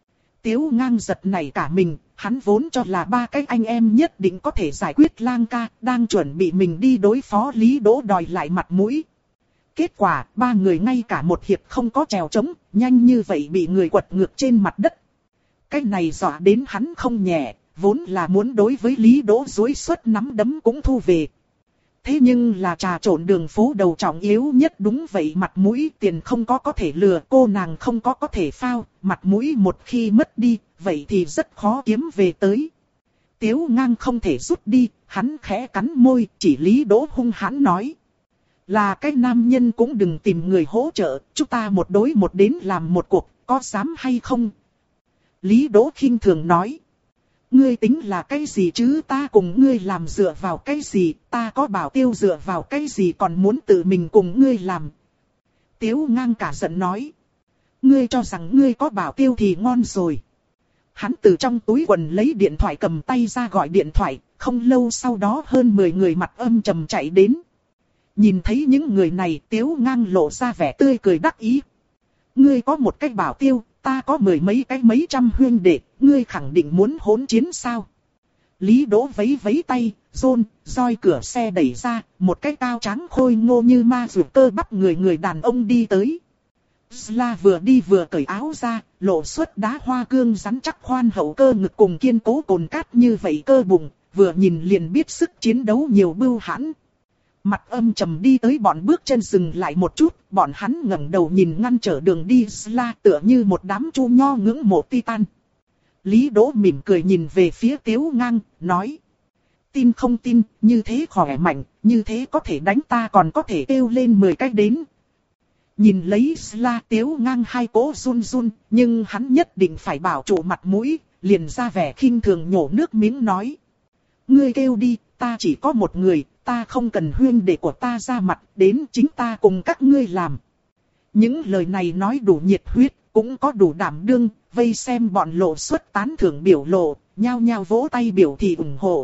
Speaker 1: Tiếu Ngang giật nảy cả mình, hắn vốn cho là ba cái anh em nhất định có thể giải quyết Lang ca, đang chuẩn bị mình đi đối phó Lý Đỗ đòi lại mặt mũi. Kết quả, ba người ngay cả một hiệp không có trèo trống, nhanh như vậy bị người quật ngược trên mặt đất. Cái này dọa đến hắn không nhẹ, vốn là muốn đối với Lý Đỗ duỗi suất nắm đấm cũng thu về. Thế nhưng là trà trộn đường phố đầu trọng yếu nhất đúng vậy, mặt mũi tiền không có có thể lừa, cô nàng không có có thể phao, mặt mũi một khi mất đi, vậy thì rất khó kiếm về tới. Tiếu Ngang không thể rút đi, hắn khẽ cắn môi, chỉ Lý Đỗ hung hãn nói. Là cái nam nhân cũng đừng tìm người hỗ trợ, chúng ta một đối một đến làm một cuộc, có dám hay không? Lý Đỗ khinh thường nói. Ngươi tính là cái gì chứ, ta cùng ngươi làm dựa vào cái gì, ta có bảo tiêu dựa vào cái gì còn muốn tự mình cùng ngươi làm. Tiếu Ngang cả giận nói. Ngươi cho rằng ngươi có bảo tiêu thì ngon rồi. Hắn từ trong túi quần lấy điện thoại cầm tay ra gọi điện thoại, không lâu sau đó hơn mười người mặt âm trầm chạy đến. Nhìn thấy những người này, Tiếu Ngang lộ ra vẻ tươi cười đắc ý. Ngươi có một cái bảo tiêu, ta có mười mấy cái mấy trăm huynh đệ, ngươi khẳng định muốn hỗn chiến sao? Lý Đỗ vấy vấy tay, rôn, roi cửa xe đẩy ra, một cái cao trắng khôi ngô như ma rượu cơ bắp người người đàn ông đi tới. Sla vừa đi vừa cởi áo ra, lộ xuất đá hoa cương rắn chắc khoan hậu cơ ngực cùng kiên cố cồn cát như vậy cơ bụng, vừa nhìn liền biết sức chiến đấu nhiều bưu hãn. Mặt âm trầm đi tới bọn bước chân dừng lại một chút, bọn hắn ngẩng đầu nhìn ngăn trở đường đi Sla tựa như một đám chu nho ngưỡng mộ titan. Lý Đỗ mỉm cười nhìn về phía Tiếu Ngang, nói. Tin không tin, như thế khỏe mạnh, như thế có thể đánh ta còn có thể kêu lên mười cách đến. Nhìn lấy Sla Tiếu Ngang hai cỗ run run, nhưng hắn nhất định phải bảo trụ mặt mũi, liền ra vẻ khinh thường nhổ nước miếng nói. Ngươi kêu đi, ta chỉ có một người, ta không cần huynh đệ của ta ra mặt, đến chính ta cùng các ngươi làm. Những lời này nói đủ nhiệt huyết, cũng có đủ đảm đương, vây xem bọn lộ xuất tán thưởng biểu lộ, nhao nhao vỗ tay biểu thị ủng hộ.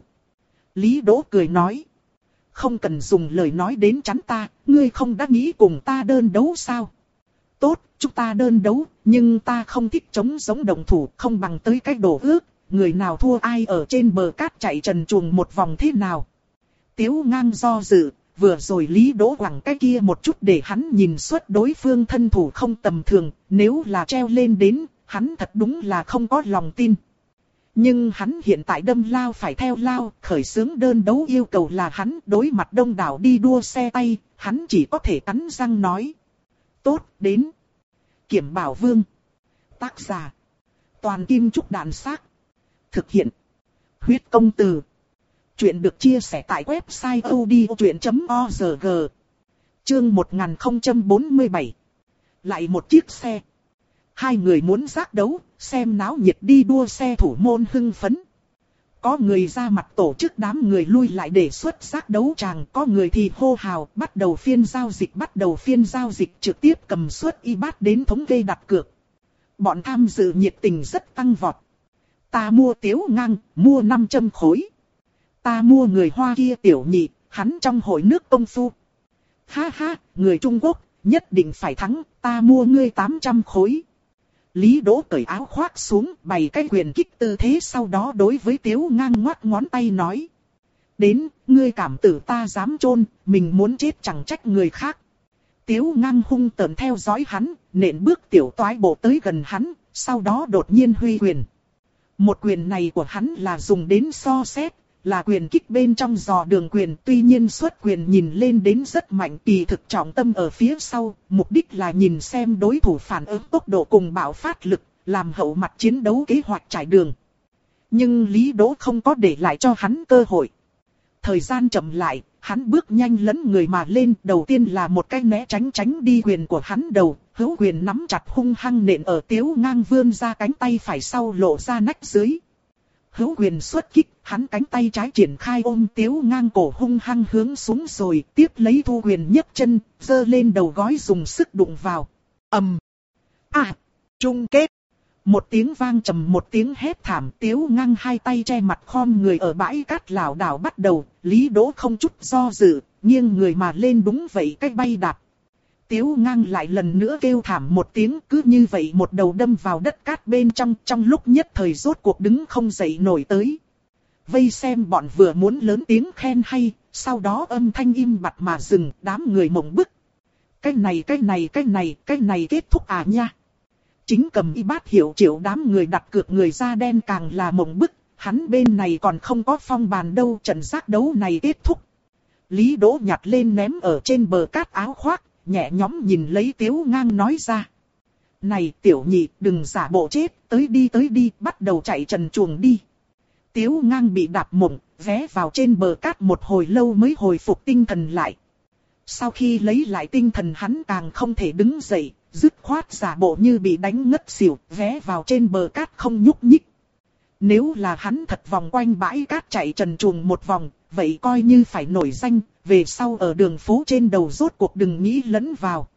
Speaker 1: Lý Đỗ cười nói, không cần dùng lời nói đến chắn ta, ngươi không đã nghĩ cùng ta đơn đấu sao? Tốt, chúng ta đơn đấu, nhưng ta không thích chống giống đồng thủ, không bằng tới cái đồ ước, người nào thua ai ở trên bờ cát chạy trần truồng một vòng thế nào? Tiếu Ngang do dự, vừa rồi Lý Đỗ quẳng cái kia một chút để hắn nhìn suốt đối phương thân thủ không tầm thường, nếu là treo lên đến, hắn thật đúng là không có lòng tin. Nhưng hắn hiện tại đâm lao phải theo lao, khởi xướng đơn đấu yêu cầu là hắn đối mặt đông đảo đi đua xe tay, hắn chỉ có thể cắn răng nói. Tốt, đến. Kiểm Bảo Vương. Tác giả. Toàn Kim Trúc Đàn Xác. Thực hiện. Huyết Công Từ. Chuyện được chia sẻ tại website odchuyện chấm org. Chương một nghìn không trăm bốn mươi bảy. Lại một chiếc xe. Hai người muốn giác đấu, xem náo nhiệt đi đua xe thủ môn hưng phấn. Có người ra mặt tổ chức đám người lui lại đề xuất giác đấu tràng, có người thì hô hào, bắt đầu phiên giao dịch, bắt đầu phiên giao dịch, trực tiếp cầm suất y bát đến thống kê đặt cược. Bọn tham dự nhiệt tình rất tăng vọt. Ta mua Tiếu Ngang, mua năm trăm khối. Ta mua người Hoa kia Tiểu Nhị, hắn trong hội nước công phu. Ha ha, người Trung Quốc, nhất định phải thắng, ta mua ngươi tám trăm khối. Lý Đỗ cởi áo khoác xuống, bày cái quyền kích tư thế, sau đó đối với Tiếu Ngang ngoắt ngón tay nói. Đến, ngươi cảm tử ta dám chôn, mình muốn chết chẳng trách người khác. Tiếu Ngang hung tợn theo dõi hắn, nện bước tiểu toái bộ tới gần hắn, sau đó đột nhiên huy quyền. Một quyền này của hắn là dùng đến so xét, là quyền kích bên trong dò đường quyền, tuy nhiên xuất quyền nhìn lên đến rất mạnh, kỳ thực trọng tâm ở phía sau, mục đích là nhìn xem đối thủ phản ứng tốc độ cùng bạo phát lực, làm hậu mặt chiến đấu kế hoạch trải đường. Nhưng Lý Đỗ không có để lại cho hắn cơ hội. Thời gian chậm lại, hắn bước nhanh lấn người mà lên, đầu tiên là một cái né tránh tránh đi quyền của hắn đầu, hữu quyền nắm chặt hung hăng nện ở Tiếu Ngang vươn ra cánh tay phải sau lộ ra nách dưới. Hữu quyền xuất kích, hắn cánh tay trái triển khai ôm Tiếu Ngang cổ hung hăng hướng xuống rồi, tiếp lấy thu quyền nhấc chân, giơ lên đầu gối dùng sức đụng vào. Ầm. À, chung kết. Một tiếng vang trầm, một tiếng hét thảm, Tiếu Ngang hai tay che mặt khom người ở bãi cát lảo đảo bắt đầu, Lý Đỗ không chút do dự, nghiêng người mà lên đúng vậy cách bay đạp. Tiếu Ngang lại lần nữa kêu thảm một tiếng, cứ như vậy một đầu đâm vào đất cát bên trong, trong lúc nhất thời rốt cuộc đứng không dậy nổi tới. Vây xem bọn vừa muốn lớn tiếng khen hay, sau đó âm thanh im bặt mà dừng, đám người mộng bức. Cái này cái này cái này, cái này kết thúc à nha. Chính cầm y bát hiệu triệu đám người đặt cược người da đen càng là mộng bức, hắn bên này còn không có phong bàn đâu, trận giác đấu này kết thúc. Lý Đỗ nhặt lên ném ở trên bờ cát áo khoác, nhẹ nhõm nhìn lấy Tiếu Ngang nói ra. Này Tiểu Nhị, đừng giả bộ chết, tới đi tới đi, bắt đầu chạy trần truồng đi. Tiếu Ngang bị đạp mộng, vé vào trên bờ cát một hồi lâu mới hồi phục tinh thần lại. Sau khi lấy lại tinh thần hắn càng không thể đứng dậy, dứt khoát giả bộ như bị đánh ngất xỉu, vé vào trên bờ cát không nhúc nhích. Nếu là hắn thật vòng quanh bãi cát chạy trần truồng một vòng, vậy coi như phải nổi danh, về sau ở đường phố trên đầu rốt cuộc đừng nghĩ lẫn vào.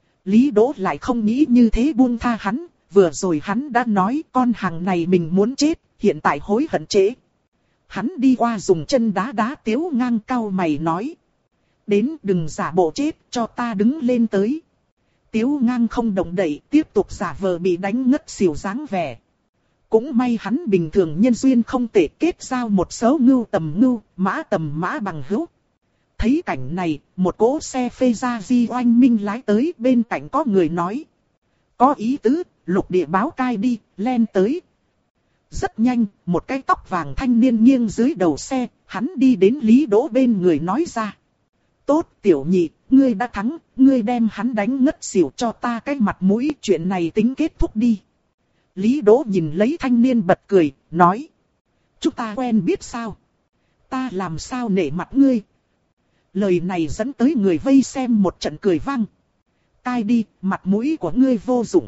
Speaker 1: Lý Đỗ lại không nghĩ như thế buông tha hắn, vừa rồi hắn đã nói con hàng này mình muốn chết, hiện tại hối hận trễ. Hắn đi qua dùng chân đá đá Tiếu Ngang, cau mày nói. Đến, đừng giả bộ chết, cho ta đứng lên tới. Tiếu Ngang không động đậy, tiếp tục giả vờ bị đánh ngất xỉu dáng vẻ. Cũng may hắn bình thường nhân duyên không tệ, kết giao một số ngưu tầm ngưu, mã tầm mã bằng hữu. Thấy cảnh này, một cỗ xe phê ra di oanh minh lái tới, bên cạnh có người nói. Có ý tứ, lục địa báo cai đi, len tới. Rất nhanh, một cái tóc vàng thanh niên nghiêng dưới đầu xe, hắn đi đến Lý Đỗ bên người nói ra. Tốt Tiểu Nhị, ngươi đã thắng, ngươi đem hắn đánh ngất xỉu cho ta cái mặt mũi, chuyện này tính kết thúc đi. Lý Đỗ nhìn lấy thanh niên bật cười, nói. Chúng ta quen biết sao? Ta làm sao nể mặt ngươi? Lời này dẫn tới người vây xem một trận cười vang. Cai đi, mặt mũi của ngươi vô dụng.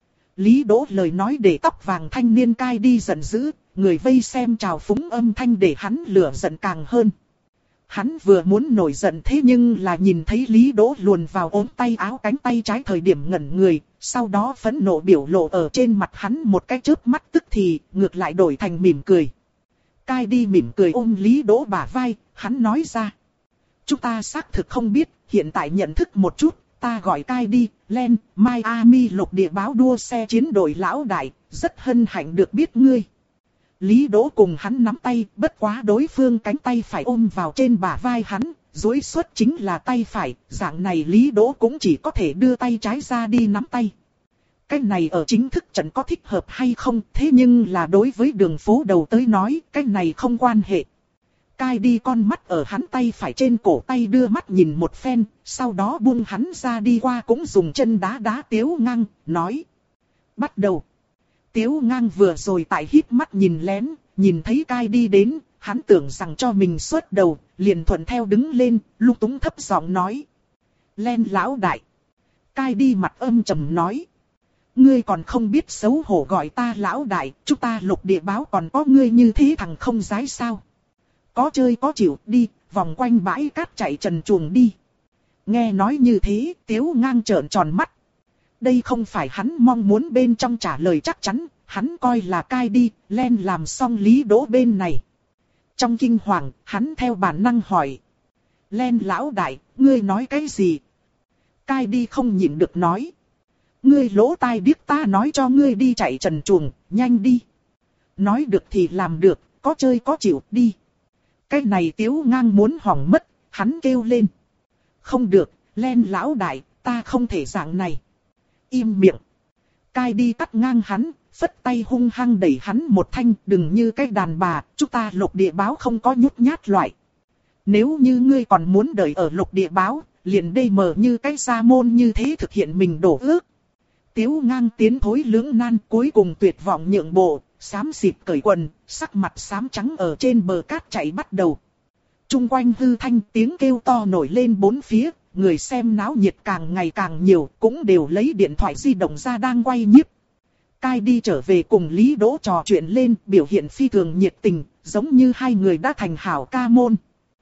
Speaker 1: Lý Đỗ lời nói để tóc vàng thanh niên cai đi giận dữ, người vây xem trào phúng âm thanh để hắn lửa giận càng hơn. Hắn vừa muốn nổi giận thế nhưng là nhìn thấy Lý Đỗ luồn vào ốm tay áo cánh tay trái thời điểm ngẩn người, sau đó phẫn nộ biểu lộ ở trên mặt hắn một cái chớp mắt tức thì ngược lại đổi thành mỉm cười. Cai đi mỉm cười ôm Lý Đỗ bả vai, hắn nói ra. Chúng ta xác thực không biết, hiện tại nhận thức một chút, ta gọi Cai đi, Len, Miami lục địa báo đua xe chiến đội lão đại, rất hân hạnh được biết ngươi. Lý Đỗ cùng hắn nắm tay, bất quá đối phương cánh tay phải ôm vào trên bả vai hắn, duỗi xuất chính là tay phải, dạng này Lý Đỗ cũng chỉ có thể đưa tay trái ra đi nắm tay. Cái này ở chính thức trận có thích hợp hay không, thế nhưng là đối với đường phố đầu tới nói, cái này không quan hệ. Cai đi con mắt ở hắn tay phải trên cổ tay đưa mắt nhìn một phen, sau đó buông hắn ra đi qua cũng dùng chân đá đá Tiếu Ngang, nói. Bắt đầu. Tiếu Ngang vừa rồi tại híp mắt nhìn lén, nhìn thấy Cai đi đến, hắn tưởng rằng cho mình xuất đầu, liền thuận theo đứng lên, lung túng thấp giọng nói. Len lão đại. Cai đi mặt âm trầm nói. Ngươi còn không biết xấu hổ gọi ta lão đại, chúng ta lục địa báo còn có ngươi như thế thằng không dái sao. Có chơi có chịu, đi, vòng quanh bãi cát chạy trần truồng đi. Nghe nói như thế, Tiếu Ngang trợn tròn mắt. Đây không phải hắn mong muốn bên trong trả lời chắc chắn, hắn coi là Cai đi, Len làm xong Lý Đỗ bên này. Trong kinh hoàng, hắn theo bản năng hỏi. Len lão đại, ngươi nói cái gì? Cai đi không nhịn được nói. Ngươi lỗ tai điếc, ta nói cho ngươi đi chạy trần truồng, nhanh đi. Nói được thì làm được, có chơi có chịu, đi. Cái này Tiếu Ngang muốn hỏng mất, hắn kêu lên. Không được, Len lão đại, ta không thể dạng này. Im miệng. Cai đi cắt ngang hắn, phất tay hung hăng đẩy hắn một thanh, đừng như cái đàn bà, chúng ta lục địa báo không có nhút nhát loại. Nếu như ngươi còn muốn đợi ở lục địa báo, liền đây mở như cái gia môn như thế thực hiện mình đổ ước. Tiếu Ngang tiến thối lưỡng nan, cuối cùng tuyệt vọng nhượng bộ, xám xịt cởi quần, sắc mặt xám trắng ở trên bờ cát chạy bắt đầu. Trung quanh hư thanh tiếng kêu to nổi lên bốn phía, người xem náo nhiệt càng ngày càng nhiều, cũng đều lấy điện thoại di động ra đang quay nhiếp. Cai đi trở về cùng Lý Đỗ trò chuyện lên, biểu hiện phi thường nhiệt tình, giống như hai người đã thành hảo ca môn.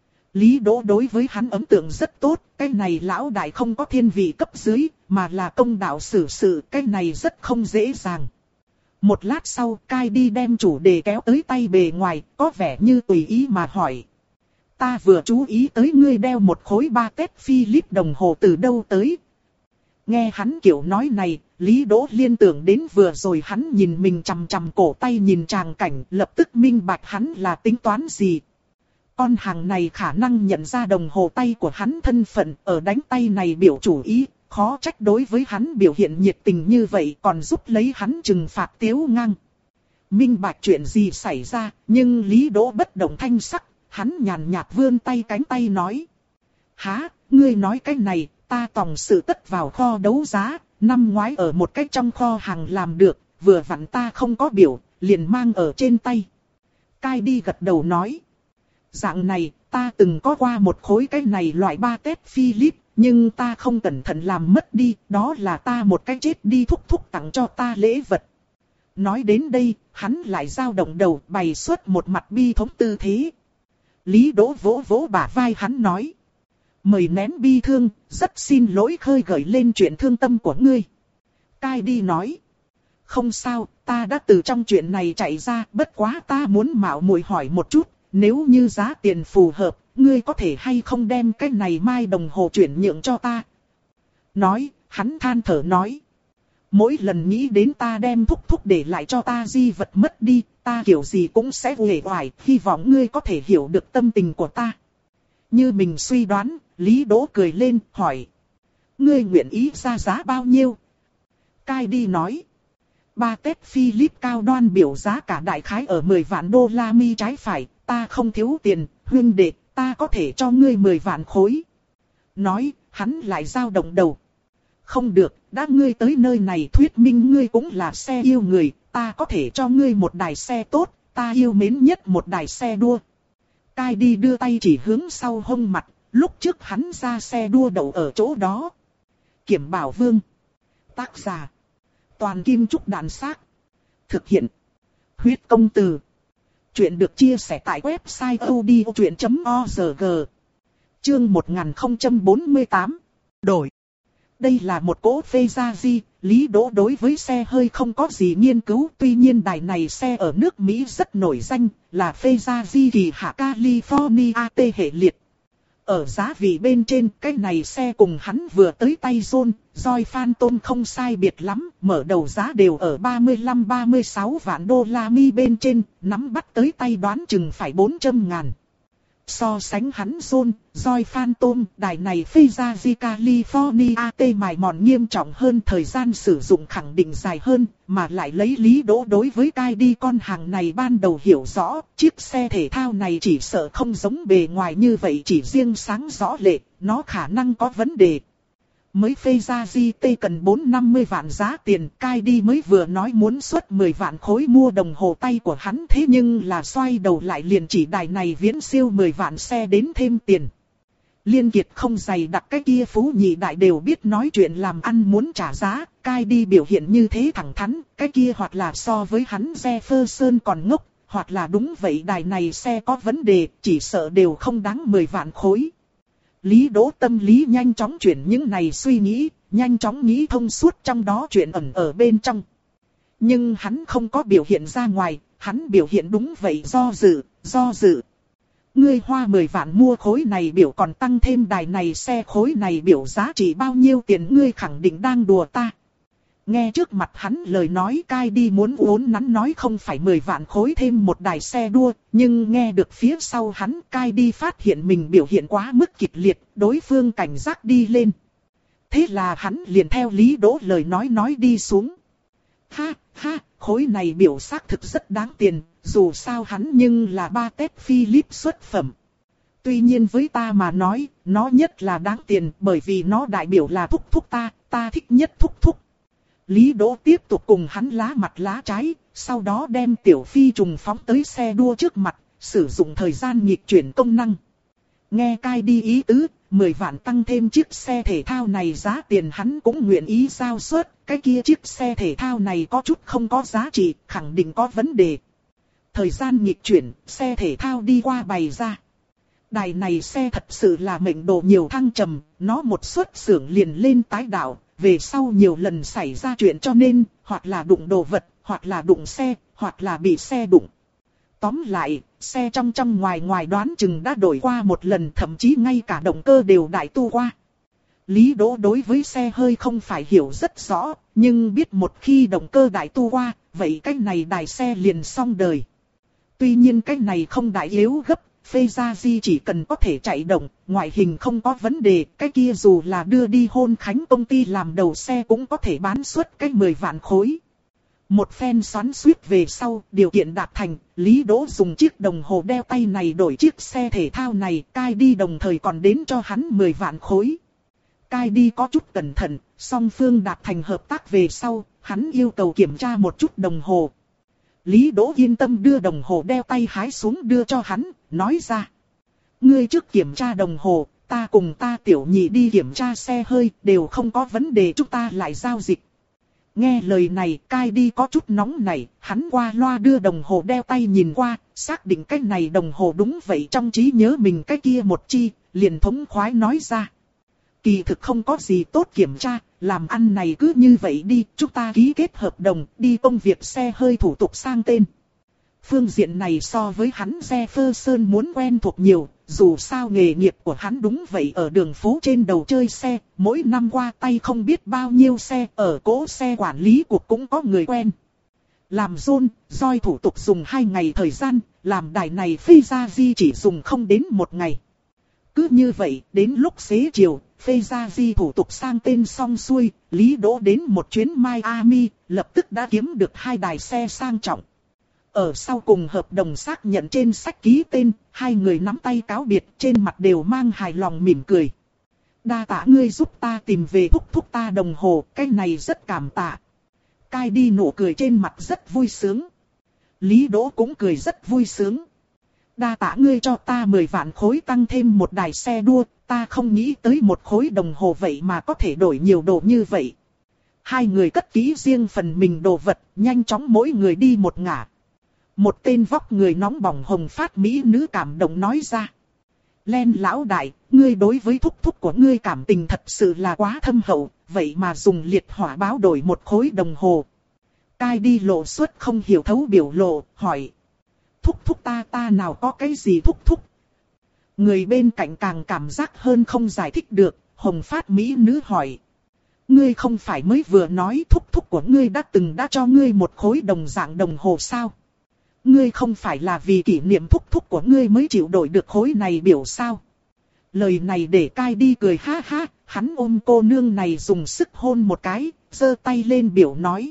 Speaker 1: Lý Đỗ đối với hắn ấn tượng rất tốt, cái này lão đại không có thiên vị cấp dưới, mà là công đạo xử sự, cái này rất không dễ dàng. Một lát sau, Cai đi đem chủ đề kéo tới tay bề ngoài, có vẻ như tùy ý mà hỏi. Ta vừa chú ý tới ngươi đeo một khối ba tét Philip đồng hồ từ đâu tới. Nghe hắn kiểu nói này, Lý Đỗ liên tưởng đến vừa rồi hắn nhìn mình chằm chằm cổ tay nhìn tràng cảnh, lập tức minh bạch hắn là tính toán gì. Con hàng này khả năng nhận ra đồng hồ tay của hắn thân phận, ở đánh tay này biểu chủ ý, khó trách đối với hắn biểu hiện nhiệt tình như vậy còn giúp lấy hắn trừng phạt Tiếu Ngang. Minh bạch chuyện gì xảy ra, nhưng Lý Đỗ bất động thanh sắc, hắn nhàn nhạt vươn tay cánh tay nói. Hả, ngươi nói cái này, ta tòng sự tất vào kho đấu giá, năm ngoái ở một cái trong kho hàng làm được, vừa vặn ta không có biểu, liền mang ở trên tay. Cai đi gật đầu nói. Dạng này, ta từng có qua một khối cái này loại ba tét Philip, nhưng ta không cẩn thận làm mất đi, đó là ta một cái chết đi thúc thúc tặng cho ta lễ vật. Nói đến đây, hắn lại dao động đầu bày xuất một mặt bi thống tư thế. Lý Đỗ vỗ vỗ bả vai hắn nói. Mời nén bi thương, rất xin lỗi khơi gợi lên chuyện thương tâm của ngươi. Cai đi nói. Không sao, ta đã từ trong chuyện này chạy ra, bất quá ta muốn mạo muội hỏi một chút, nếu như giá tiền phù hợp, ngươi có thể hay không đem cái này mai đồng hồ chuyển nhượng cho ta. Nói, hắn than thở nói. Mỗi lần nghĩ đến ta đem thúc thúc để lại cho ta di vật mất đi, ta kiểu gì cũng sẽ uể oải, hy vọng ngươi có thể hiểu được tâm tình của ta. Như mình suy đoán, Lý Đỗ cười lên, hỏi. Ngươi nguyện ý ra giá bao nhiêu? Cai đi nói. Ba tét Philip cao đoan biểu giá cả đại khái ở mười vạn đô la mi trái phải, ta không thiếu tiền, huynh đệ, ta có thể cho ngươi mười vạn khối. Nói, hắn lại dao động đầu. Không được, đã ngươi tới nơi này thuyết minh ngươi cũng là xe yêu người, ta có thể cho ngươi một đài xe tốt, ta yêu mến nhất một đài xe đua. Cai đi đưa tay chỉ hướng sau hông mặt, lúc trước hắn ra xe đua đậu ở chỗ đó. Kiểm Bảo Vương. Tác giả. Toàn Kim Trúc Đàn Xác. Thực hiện. Huyết Công Từ. Chuyện được chia sẻ tại website audiochuyện chấm org. Chương một nghìn không trăm bốn mươi tám. Đổi. Đây là một cỗ phê gia di, Lý Đỗ đối với xe hơi không có gì nghiên cứu. Tuy nhiên đài này xe ở nước Mỹ rất nổi danh, là phê gia di kỳ hạ California T hệ liệt. Ở giá vị bên trên, cái này xe cùng hắn vừa tới tay John, Joy Phantom không sai biệt lắm, mở đầu giá đều ở ba mươi lăm ba mươi sáu vạn đô la Mi bên trên, nắm bắt tới tay đoán chừng phải bốn trăm ngàn. So sánh hắn John, Joy Phantom, đài này phê ra di California T mài mòn nghiêm trọng hơn, thời gian sử dụng khẳng định dài hơn, mà lại lấy Lý Đỗ đối với cai đi con hàng này ban đầu hiểu rõ, chiếc xe thể thao này chỉ sợ không giống bề ngoài như vậy, chỉ riêng sáng rõ lệ, nó khả năng có vấn đề. Mới phê ra di T cần bốn trăm năm mươi vạn giá tiền, cai đi mới vừa nói muốn xuất mười vạn khối mua đồng hồ tay của hắn, thế nhưng là xoay đầu lại liền chỉ đài này viễn siêu mười vạn xe đến thêm tiền. Liên Kiệt không dày đặc, cái kia phú nhị đại đều biết nói chuyện làm ăn muốn trả giá, cai đi biểu hiện như thế thẳng thắn, cái kia hoặc là so với hắn Jefferson còn ngốc, hoặc là đúng vậy đài này xe có vấn đề, chỉ sợ đều không đáng mười vạn khối. Lý Đỗ tâm lý nhanh chóng chuyển những này suy nghĩ, nhanh chóng nghĩ thông suốt trong đó chuyện ẩn ở bên trong. Nhưng hắn không có biểu hiện ra ngoài, hắn biểu hiện đúng vậy do dự, do dự. Ngươi hoa mười vạn mua khối này biểu còn tăng thêm đài này xe khối này biểu giá trị bao nhiêu tiền, ngươi khẳng định đang đùa ta. Nghe trước mặt hắn lời nói, cai đi muốn uốn nắn nói không phải mười vạn khối thêm một đài xe đua, nhưng nghe được phía sau hắn, cai đi phát hiện mình biểu hiện quá mức kịch liệt, đối phương cảnh giác đi lên. Thế là hắn liền theo Lý Đỗ lời nói nói đi xuống. Ha, ha, khối này biểu xác thực rất đáng tiền, dù sao hắn nhưng là ba tét Philip xuất phẩm. Tuy nhiên với ta mà nói, nó nhất là đáng tiền bởi vì nó đại biểu là thúc thúc ta, ta thích nhất thúc thúc. Lý Đỗ tiếp tục cùng hắn lá mặt lá trái, sau đó đem tiểu phi trùng phóng tới xe đua trước mặt, sử dụng thời gian nghịch chuyển công năng. Nghe cai đi ý tứ, mười vạn tăng thêm chiếc xe thể thao này giá tiền hắn cũng nguyện ý giao suất, cái kia chiếc xe thể thao này có chút không có giá trị, khẳng định có vấn đề. Thời gian nghịch chuyển, xe thể thao đi qua bày ra. Đài này xe thật sự là mệnh đồ nhiều thăng trầm, nó một xuất xưởng liền lên tái đạo. Về sau nhiều lần xảy ra chuyện cho nên, hoặc là đụng đồ vật, hoặc là đụng xe, hoặc là bị xe đụng. Tóm lại, xe trong trong ngoài ngoài đoán chừng đã đổi qua một lần, thậm chí ngay cả động cơ đều đại tu qua. Lý Đỗ đối với xe hơi không phải hiểu rất rõ, nhưng biết một khi động cơ đại tu qua, vậy cái này đài xe liền xong đời. Tuy nhiên cái này không đại yếu gấp. Phê gia di chỉ cần có thể chạy động, ngoại hình không có vấn đề, cái kia dù là đưa đi hôn khánh công ty làm đầu xe cũng có thể bán suất cái mười vạn khối. Một phen xoắn xuýt về sau, điều kiện đạt thành, Lý Đỗ dùng chiếc đồng hồ đeo tay này đổi chiếc xe thể thao này, cai đi đồng thời còn đến cho hắn mười vạn khối. Cai đi có chút cẩn thận, song phương đạt thành hợp tác về sau, hắn yêu cầu kiểm tra một chút đồng hồ. Lý Đỗ yên tâm đưa đồng hồ đeo tay hái xuống đưa cho hắn, nói ra. Ngươi trước kiểm tra đồng hồ, ta cùng ta tiểu nhị đi kiểm tra xe hơi, đều không có vấn đề, chúng ta lại giao dịch. Nghe lời này, cai đi có chút nóng nảy, hắn qua loa đưa đồng hồ đeo tay nhìn qua, xác định cái này đồng hồ đúng vậy trong trí nhớ mình cái kia một chi, liền thống khoái nói ra. Kỳ thực không có gì tốt kiểm tra, làm ăn này cứ như vậy đi, chúng ta ký kết hợp đồng, đi công việc xe hơi thủ tục sang tên. Phương diện này so với hắn Jefferson muốn quen thuộc nhiều, dù sao nghề nghiệp của hắn đúng vậy ở đường phố trên đầu chơi xe, mỗi năm qua tay không biết bao nhiêu xe, ở cỗ xe quản lý cuộc cũng có người quen. Làm John, Joy thủ tục dùng hai ngày thời gian, làm đài này phi ra di chỉ dùng không đến một ngày. Cứ như vậy, đến lúc xế chiều, phê ra di thủ tục sang tên xong xuôi, Lý Đỗ đến một chuyến Miami, lập tức đã kiếm được hai đài xe sang trọng. Ở sau cùng hợp đồng xác nhận trên sách ký tên, hai người nắm tay cáo biệt, trên mặt đều mang hài lòng mỉm cười. Đa tạ ngươi giúp ta tìm về thúc thúc ta đồng hồ, cái này rất cảm tạ. Cai đi nụ cười trên mặt rất vui sướng. Lý Đỗ cũng cười rất vui sướng. Đa tạ ngươi cho ta mười vạn khối tăng thêm một đài xe đua, ta không nghĩ tới một khối đồng hồ vậy mà có thể đổi nhiều đồ như vậy. Hai người cất kỹ riêng phần mình đồ vật, nhanh chóng mỗi người đi một ngả. Một tên vóc người nóng bỏng hồng phát mỹ nữ cảm động nói ra. Len lão đại, ngươi đối với thúc thúc của ngươi cảm tình thật sự là quá thâm hậu, vậy mà dùng liệt hỏa báo đổi một khối đồng hồ. Cai đi lộ suất không hiểu thấu biểu lộ, hỏi. Thúc thúc ta ta nào có cái gì thúc thúc. Người bên cạnh càng cảm giác hơn không giải thích được, hồng phát mỹ nữ hỏi. Ngươi không phải mới vừa nói thúc thúc của ngươi đã từng đã cho ngươi một khối đồng dạng đồng hồ sao? Ngươi không phải là vì kỷ niệm thúc thúc của ngươi mới chịu đổi được khối này biểu sao? Lời này để Cai đi cười ha ha, hắn ôm cô nương này dùng sức hôn một cái, giơ tay lên biểu nói.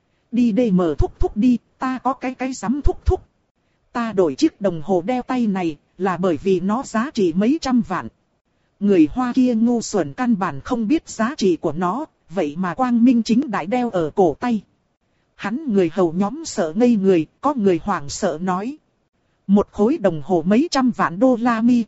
Speaker 1: Đi đây mở thúc thúc đi, ta có cái cái dám thúc thúc. Ta đổi chiếc đồng hồ đeo tay này, là bởi vì nó giá trị mấy trăm vạn. Người Hoa kia ngu xuẩn căn bản không biết giá trị của nó, vậy mà quang minh chính đại đeo ở cổ tay. Hắn người hầu nhóm sợ ngây người, có người hoảng sợ nói. Một khối đồng hồ mấy trăm vạn đô la mi.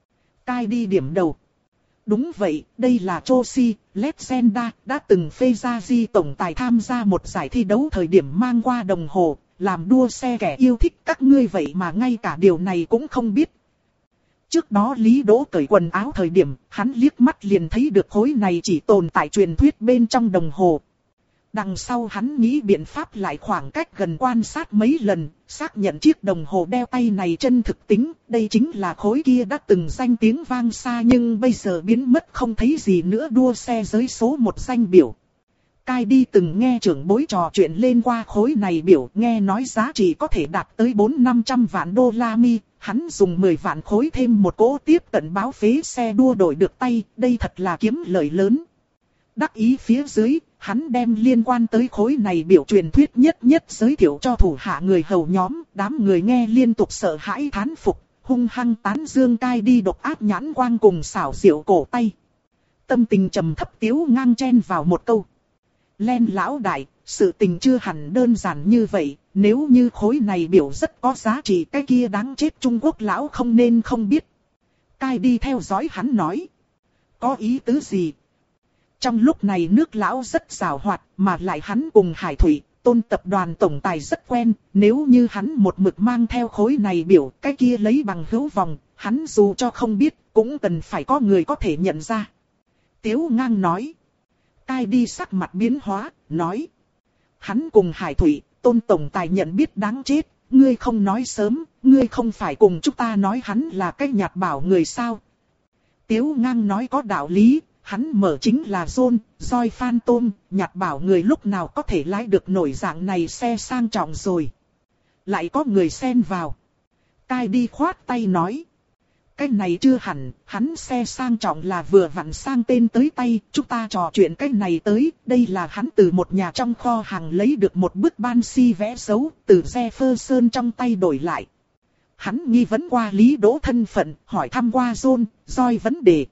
Speaker 1: Cai đi điểm đầu. Đúng vậy, đây là Chelsea, Legenda, đã từng phê ra di tổng tài tham gia một giải thi đấu thời điểm mang qua đồng hồ, làm đua xe kẻ yêu thích các ngươi vậy mà ngay cả điều này cũng không biết. Trước đó Lý Đỗ cởi quần áo thời điểm, hắn liếc mắt liền thấy được khối này chỉ tồn tại truyền thuyết bên trong đồng hồ. Đằng sau hắn nghĩ biện pháp lại khoảng cách gần quan sát mấy lần, xác nhận chiếc đồng hồ đeo tay này chân thực tính, đây chính là khối kia đã từng danh tiếng vang xa nhưng bây giờ biến mất không thấy gì nữa đua xe giới số một danh biểu. Cai đi từng nghe trưởng bối trò chuyện lên qua khối này biểu, nghe nói giá trị có thể đạt tới bốn năm trăm vạn đô la mi, hắn dùng mười vạn khối thêm một cỗ tiếp cận báo phế xe đua đổi được tay, đây thật là kiếm lợi lớn. Đắc ý phía dưới, hắn đem liên quan tới khối này biểu truyền thuyết nhất nhất giới thiệu cho thủ hạ người hầu nhóm, đám người nghe liên tục sợ hãi thán phục, hung hăng tán dương Cai đi độc ác nhãn quang cùng xảo diệu cổ tay. Tâm tình trầm thấp Tiếu Ngang chen vào một câu. Len lão đại, sự tình chưa hẳn đơn giản như vậy, nếu như khối này biểu rất có giá trị cái kia đáng chết Trung Quốc lão không nên không biết. Cai đi theo dõi hắn nói. Có ý tứ gì? Trong lúc này nước lão rất giàu hoạt, mà lại hắn cùng Hải Thủy, Tôn tập đoàn tổng tài rất quen, nếu như hắn một mực mang theo khối này biểu, cái kia lấy bằng hữu vòng, hắn dù cho không biết, cũng cần phải có người có thể nhận ra. Tiếu Ngang nói. Cai đi sắc mặt biến hóa, nói. Hắn cùng Hải Thủy, Tôn tổng tài nhận biết đáng chết, ngươi không nói sớm, ngươi không phải cùng chúng ta nói hắn là cái nhạt bảo người sao. Tiếu Ngang nói có đạo lý. Hắn mở chính là John, Joy Phantom, nhạt bảo người lúc nào có thể lái được nổi dạng này xe sang trọng rồi. Lại có người xen vào. Cai đi khoát tay nói. Cái này chưa hẳn, hắn xe sang trọng là vừa vặn sang tên tới tay, chúng ta trò chuyện cái này tới, đây là hắn từ một nhà trong kho hàng lấy được một bức ban si vẽ xấu, từ Jefferson trong tay đổi lại. Hắn nghi vấn qua Lý Đỗ thân phận, hỏi thăm qua John, Joy vấn đề.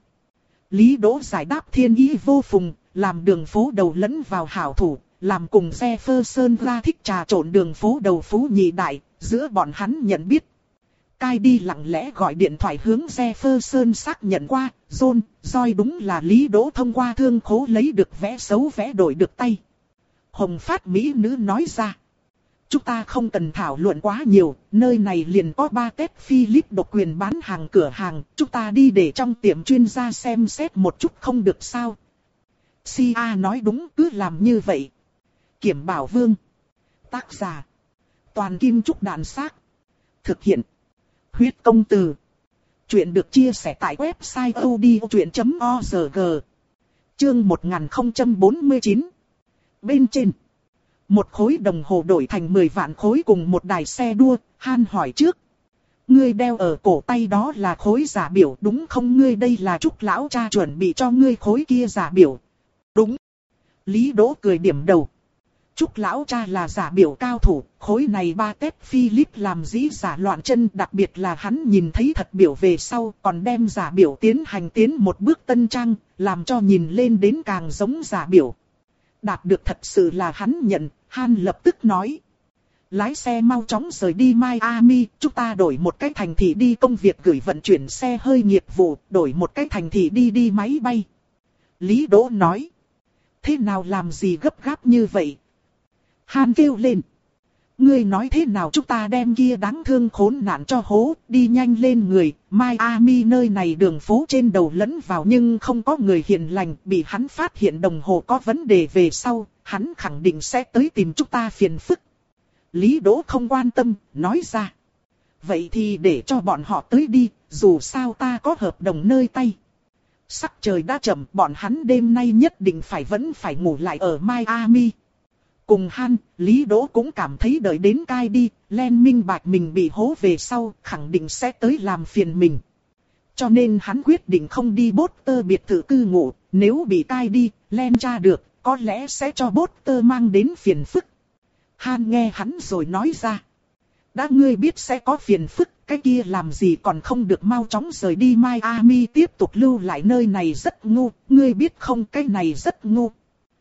Speaker 1: Lý Đỗ giải đáp thiên ý vô phùng, làm đường phố đầu lẫn vào hảo thủ, làm cùng Jefferson ra thích trà trộn đường phố đầu phú nhị đại, giữa bọn hắn nhận biết. Cai đi lặng lẽ gọi điện thoại hướng Jefferson xác nhận qua, John, Joy đúng là Lý Đỗ thông qua thương khố lấy được vẽ xấu vẽ đổi được tay. Hồng phát mỹ nữ nói ra. Chúng ta không cần thảo luận quá nhiều, nơi này liền có ba tép Philip độc quyền bán hàng cửa hàng, chúng ta đi để trong tiệm chuyên gia xem xét một chút không được sao. Sia nói đúng, cứ làm như vậy. Kiểm Bảo Vương. Tác giả. Toàn Kim Trúc Đàn Xác. Thực hiện. Huyết Công Từ. Chuyện được chia sẻ tại website odchuyện chấm org. Chương một nghìn không trăm bốn mươi chín. Bên trên. Một khối đồng hồ đổi thành mười vạn khối cùng một đài xe đua, Han hỏi trước. Ngươi đeo ở cổ tay đó là khối giả biểu đúng không? Ngươi đây là Trúc lão cha chuẩn bị cho ngươi khối kia giả biểu. Đúng. Lý Đỗ cười điểm đầu. Trúc lão cha là giả biểu cao thủ, khối này ba tép Philip làm dĩ giả loạn chân, đặc biệt là hắn nhìn thấy thật biểu về sau còn đem giả biểu tiến hành tiến một bước tân trang, làm cho nhìn lên đến càng giống giả biểu. Đạt được thật sự là hắn nhận, Han lập tức nói. Lái xe mau chóng rời đi Miami, chúng ta đổi một cái thành thị đi công việc gửi vận chuyển xe hơi nghiệp vụ, đổi một cái thành thị đi đi máy bay. Lý Đỗ nói. Thế nào làm gì gấp gáp như vậy? Han kêu lên. Ngươi nói thế nào chúng ta đem kia đáng thương khốn nạn cho hố, đi nhanh lên người, Miami nơi này đường phố trên đầu lẫn vào nhưng không có người hiền lành, bị hắn phát hiện đồng hồ có vấn đề về sau, hắn khẳng định sẽ tới tìm chúng ta phiền phức. Lý Đỗ không quan tâm, nói ra. Vậy thì để cho bọn họ tới đi, dù sao ta có hợp đồng nơi tay. Sắc trời đã chậm, bọn hắn đêm nay nhất định phải vẫn phải ngủ lại ở Miami. Cùng Han, Lý Đỗ cũng cảm thấy đợi đến cai đi, Len minh bạch mình bị hố về sau, khẳng định sẽ tới làm phiền mình. Cho nên hắn quyết định không đi Potter biệt thự cư ngụ, nếu bị cai đi, Len tra được, có lẽ sẽ cho Potter mang đến phiền phức. Han nghe hắn rồi nói ra. Đã ngươi biết sẽ có phiền phức, cái kia làm gì còn không được mau chóng rời đi Miami tiếp tục lưu lại nơi này rất ngu, ngươi biết không cái này rất ngu.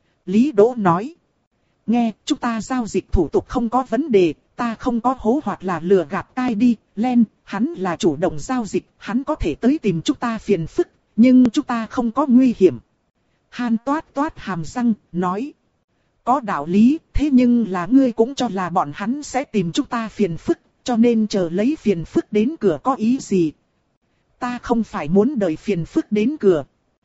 Speaker 1: Lý Đỗ nói. Nghe, chúng ta giao dịch thủ tục không có vấn đề, ta không có hố hoặc là lừa gạt cai đi, Len, hắn là chủ động giao dịch, hắn có thể tới tìm chúng ta phiền phức, nhưng chúng ta không có nguy hiểm. Han toát toát hàm răng, nói. Có đạo lý, thế nhưng là ngươi cũng cho là bọn hắn sẽ tìm chúng ta phiền phức, cho nên chờ lấy phiền phức đến cửa có ý gì. Ta không phải muốn đợi phiền phức đến cửa.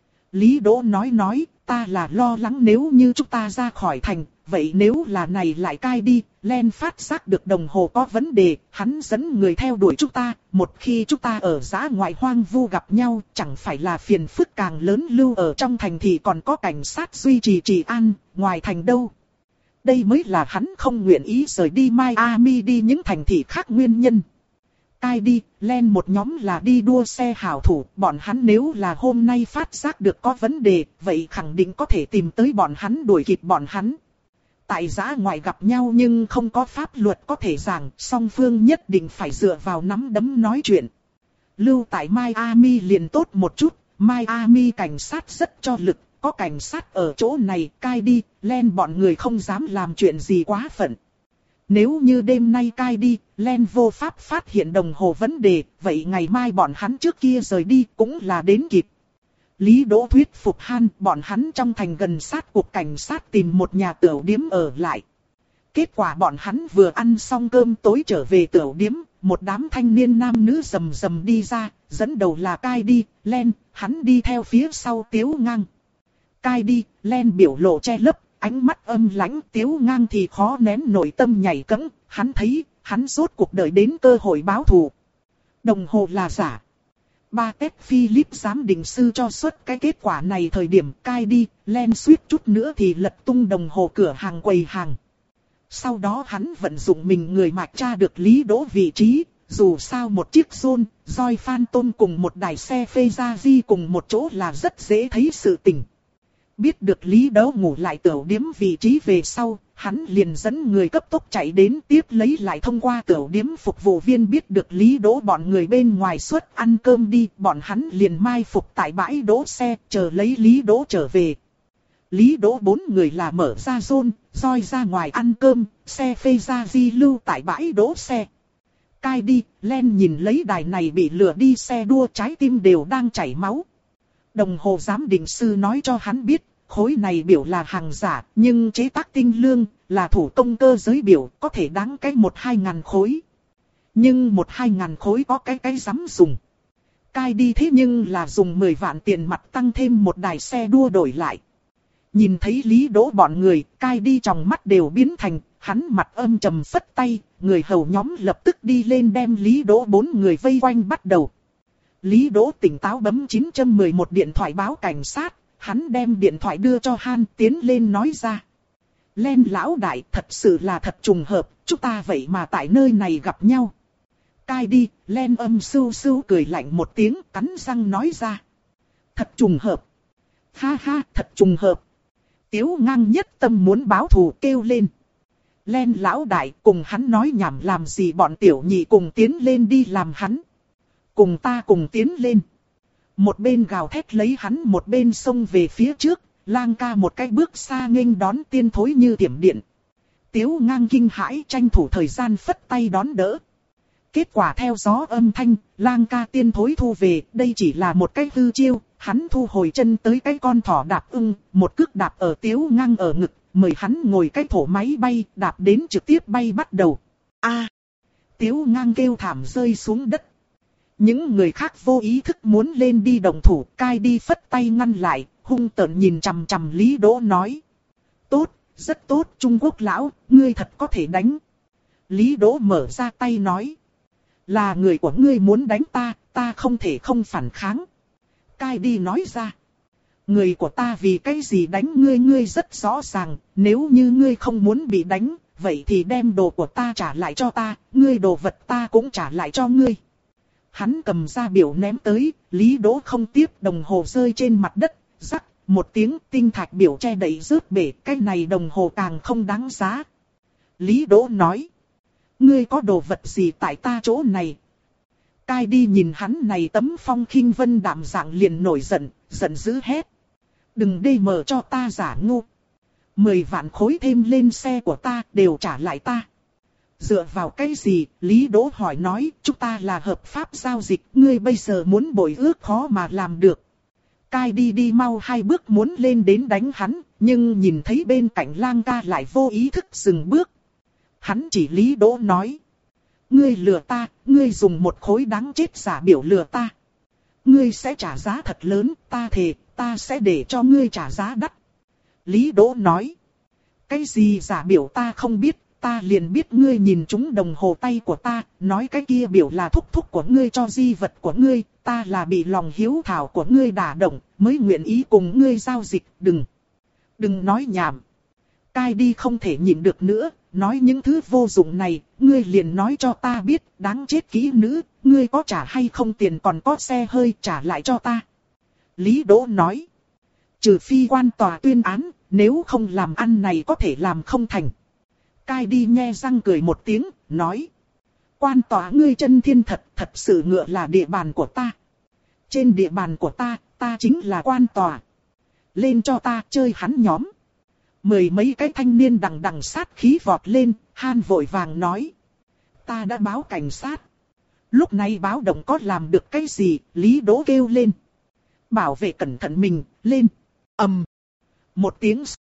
Speaker 1: Lý Đỗ nói nói, ta là lo lắng nếu như chúng ta ra khỏi thành, vậy nếu là này lại cai đi, Len phát giác được đồng hồ có vấn đề, hắn dẫn người theo đuổi chúng ta, một khi chúng ta ở dã ngoại hoang vu gặp nhau, chẳng phải là phiền phức càng lớn lưu ở trong thành thì còn có cảnh sát duy trì trì an, ngoài thành đâu. Đây mới là hắn không nguyện ý rời đi Miami đi những thành thị khác nguyên nhân. Cai đi, Len một nhóm là đi đua xe hảo thủ, bọn hắn nếu là hôm nay phát giác được có vấn đề, vậy khẳng định có thể tìm tới bọn hắn đuổi kịp bọn hắn. Tại giã ngoại gặp nhau nhưng không có pháp luật có thể giảng, song phương nhất định phải dựa vào nắm đấm nói chuyện. Lưu tại Miami liền tốt một chút, Miami cảnh sát rất cho lực, có cảnh sát ở chỗ này, cai đi, Len bọn người không dám làm chuyện gì quá phận. Nếu như đêm nay cai đi, Len vô pháp phát hiện đồng hồ vấn đề, vậy ngày mai bọn hắn trước kia rời đi cũng là đến kịp. Lý Đỗ thuyết phục Han, bọn hắn trong thành gần sát cục cảnh sát tìm một nhà tửu điếm ở lại. Kết quả bọn hắn vừa ăn xong cơm tối trở về tửu điếm, một đám thanh niên nam nữ rầm rầm đi ra, dẫn đầu là cai đi, Len, hắn đi theo phía sau Tiếu Ngang. Cai đi, Len biểu lộ che lấp, ánh mắt âm lãnh, Tiếu Ngang thì khó nén nội tâm nhảy cẫng, hắn thấy, hắn rốt cuộc đợi đến cơ hội báo thù. Đồng hồ là giả. Ba Tết Philip giám định sư cho xuất cái kết quả này thời điểm cai đi, Len suýt chút nữa thì lật tung đồng hồ cửa hàng quầy hàng. Sau đó hắn vận dụng mình người mạch tra được Lý Đỗ vị trí, dù sao một chiếc Zone, roi Phantom cùng một đài xe Ferrari cùng một chỗ là rất dễ thấy sự tình. Biết được Lý Đỗ ngủ lại tửu điếm vị trí về sau, hắn liền dẫn người cấp tốc chạy đến tiếp lấy lại thông qua tửu điếm phục vụ viên biết được Lý Đỗ bọn người bên ngoài suốt ăn cơm đi, bọn hắn liền mai phục tại bãi đỗ xe, chờ lấy Lý Đỗ trở về. Lý Đỗ bốn người là mở ra Zone, roi ra ngoài ăn cơm, xe Ferrari lưu tại bãi đỗ xe. Cai đi, Len nhìn lấy đài này bị lừa đi xe đua trái tim đều đang chảy máu. Đồng hồ giám định sư nói cho hắn biết, khối này biểu là hàng giả, nhưng chế tác tinh lương, là thủ công cơ giới biểu, có thể đáng cái một hai ngàn khối. Nhưng một hai ngàn khối có cái cái dám dùng. Cai đi thế nhưng là dùng mười vạn tiền mặt tăng thêm một đài xe đua đổi lại. Nhìn thấy Lý Đỗ bọn người, cai đi trong mắt đều biến thành, hắn mặt âm trầm phất tay, người hầu nhóm lập tức đi lên đem Lý Đỗ bốn người vây quanh bắt đầu. Lý Đỗ tỉnh táo bấm chín một một điện thoại báo cảnh sát, hắn đem điện thoại đưa cho Han tiến lên nói ra. Len lão đại thật sự là thật trùng hợp, chúng ta vậy mà tại nơi này gặp nhau. Cai đi, Len âm sưu sưu cười lạnh một tiếng cắn răng nói ra. Thật trùng hợp. Ha ha, thật trùng hợp. Tiếu Ngang nhất tâm muốn báo thù kêu lên. Len lão đại cùng hắn nói nhảm làm gì bọn tiểu nhị cùng tiến lên đi làm hắn. Cùng ta cùng tiến lên. Một bên gào thét lấy hắn một bên xông về phía trước, Lang ca một cái bước xa nghênh đón tiên thối như tiệm điện. Tiếu Ngang kinh hãi tranh thủ thời gian phất tay đón đỡ. Kết quả theo gió âm thanh, Lang ca tiên thối thu về, đây chỉ là một cái hư chiêu, hắn thu hồi chân tới cái con thỏ đạp ưng, một cước đạp ở Tiếu Ngang ở ngực, mời hắn ngồi cái thổ máy bay, đạp đến trực tiếp bay bắt đầu. A! Tiếu Ngang kêu thảm rơi xuống đất. Những người khác vô ý thức muốn lên đi đồng thủ, Cai đi phất tay ngăn lại, hung tợn nhìn chằm chằm Lý Đỗ nói. Tốt, rất tốt Trung Quốc lão, ngươi thật có thể đánh. Lý Đỗ mở ra tay nói. Là người của ngươi muốn đánh ta, ta không thể không phản kháng. Cai đi nói ra. Người của ta vì cái gì đánh ngươi ngươi rất rõ ràng, nếu như ngươi không muốn bị đánh, vậy thì đem đồ của ta trả lại cho ta, ngươi đồ vật ta cũng trả lại cho ngươi. Hắn cầm ra biểu ném tới, Lý Đỗ không tiếp, đồng hồ rơi trên mặt đất, rắc, một tiếng tinh thạch biểu che đậy rớt bể, cái này đồng hồ càng không đáng giá. Lý Đỗ nói, ngươi có đồ vật gì tại ta chỗ này? Cai đi nhìn hắn này tấm phong khinh vân đạm dạng liền nổi giận, giận dữ hét. Đừng đê mờ cho ta giả ngu. Mười vạn khối thêm lên xe của ta đều trả lại ta. Dựa vào cái gì? Lý Đỗ hỏi nói, chúng ta là hợp pháp giao dịch, ngươi bây giờ muốn bội ước khó mà làm được. Cai đi đi mau hai bước muốn lên đến đánh hắn, nhưng nhìn thấy bên cạnh Lang ca lại vô ý thức dừng bước. Hắn chỉ Lý Đỗ nói. Ngươi lừa ta, ngươi dùng một khối đáng chết giả biểu lừa ta. Ngươi sẽ trả giá thật lớn, ta thề, ta sẽ để cho ngươi trả giá đắt. Lý Đỗ nói. Cái gì giả biểu ta không biết, ta liền biết ngươi nhìn trúng đồng hồ tay của ta, nói cái kia biểu là thúc thúc của ngươi cho di vật của ngươi, ta là bị lòng hiếu thảo của ngươi đả động, mới nguyện ý cùng ngươi giao dịch, đừng. Đừng nói nhảm. Cai đi không thể nhịn được nữa, nói những thứ vô dụng này, ngươi liền nói cho ta biết, đáng chết kỹ nữ, ngươi có trả hay không tiền còn có xe hơi trả lại cho ta. Lý Đỗ nói, trừ phi quan tòa tuyên án, nếu không làm ăn này có thể làm không thành. Cai đi nhe răng cười một tiếng, nói, quan tòa ngươi chân thiên thật, thật sự ngựa là địa bàn của ta. Trên địa bàn của ta, ta chính là quan tòa. Lên cho ta chơi hắn nhóm. Mười mấy cái thanh niên đằng đằng sát khí vọt lên, han vội vàng nói. Ta đã báo cảnh sát. Lúc này báo động có làm được cái gì, Lý Đỗ kêu lên. Bảo vệ cẩn thận mình, lên. Ầm. Một tiếng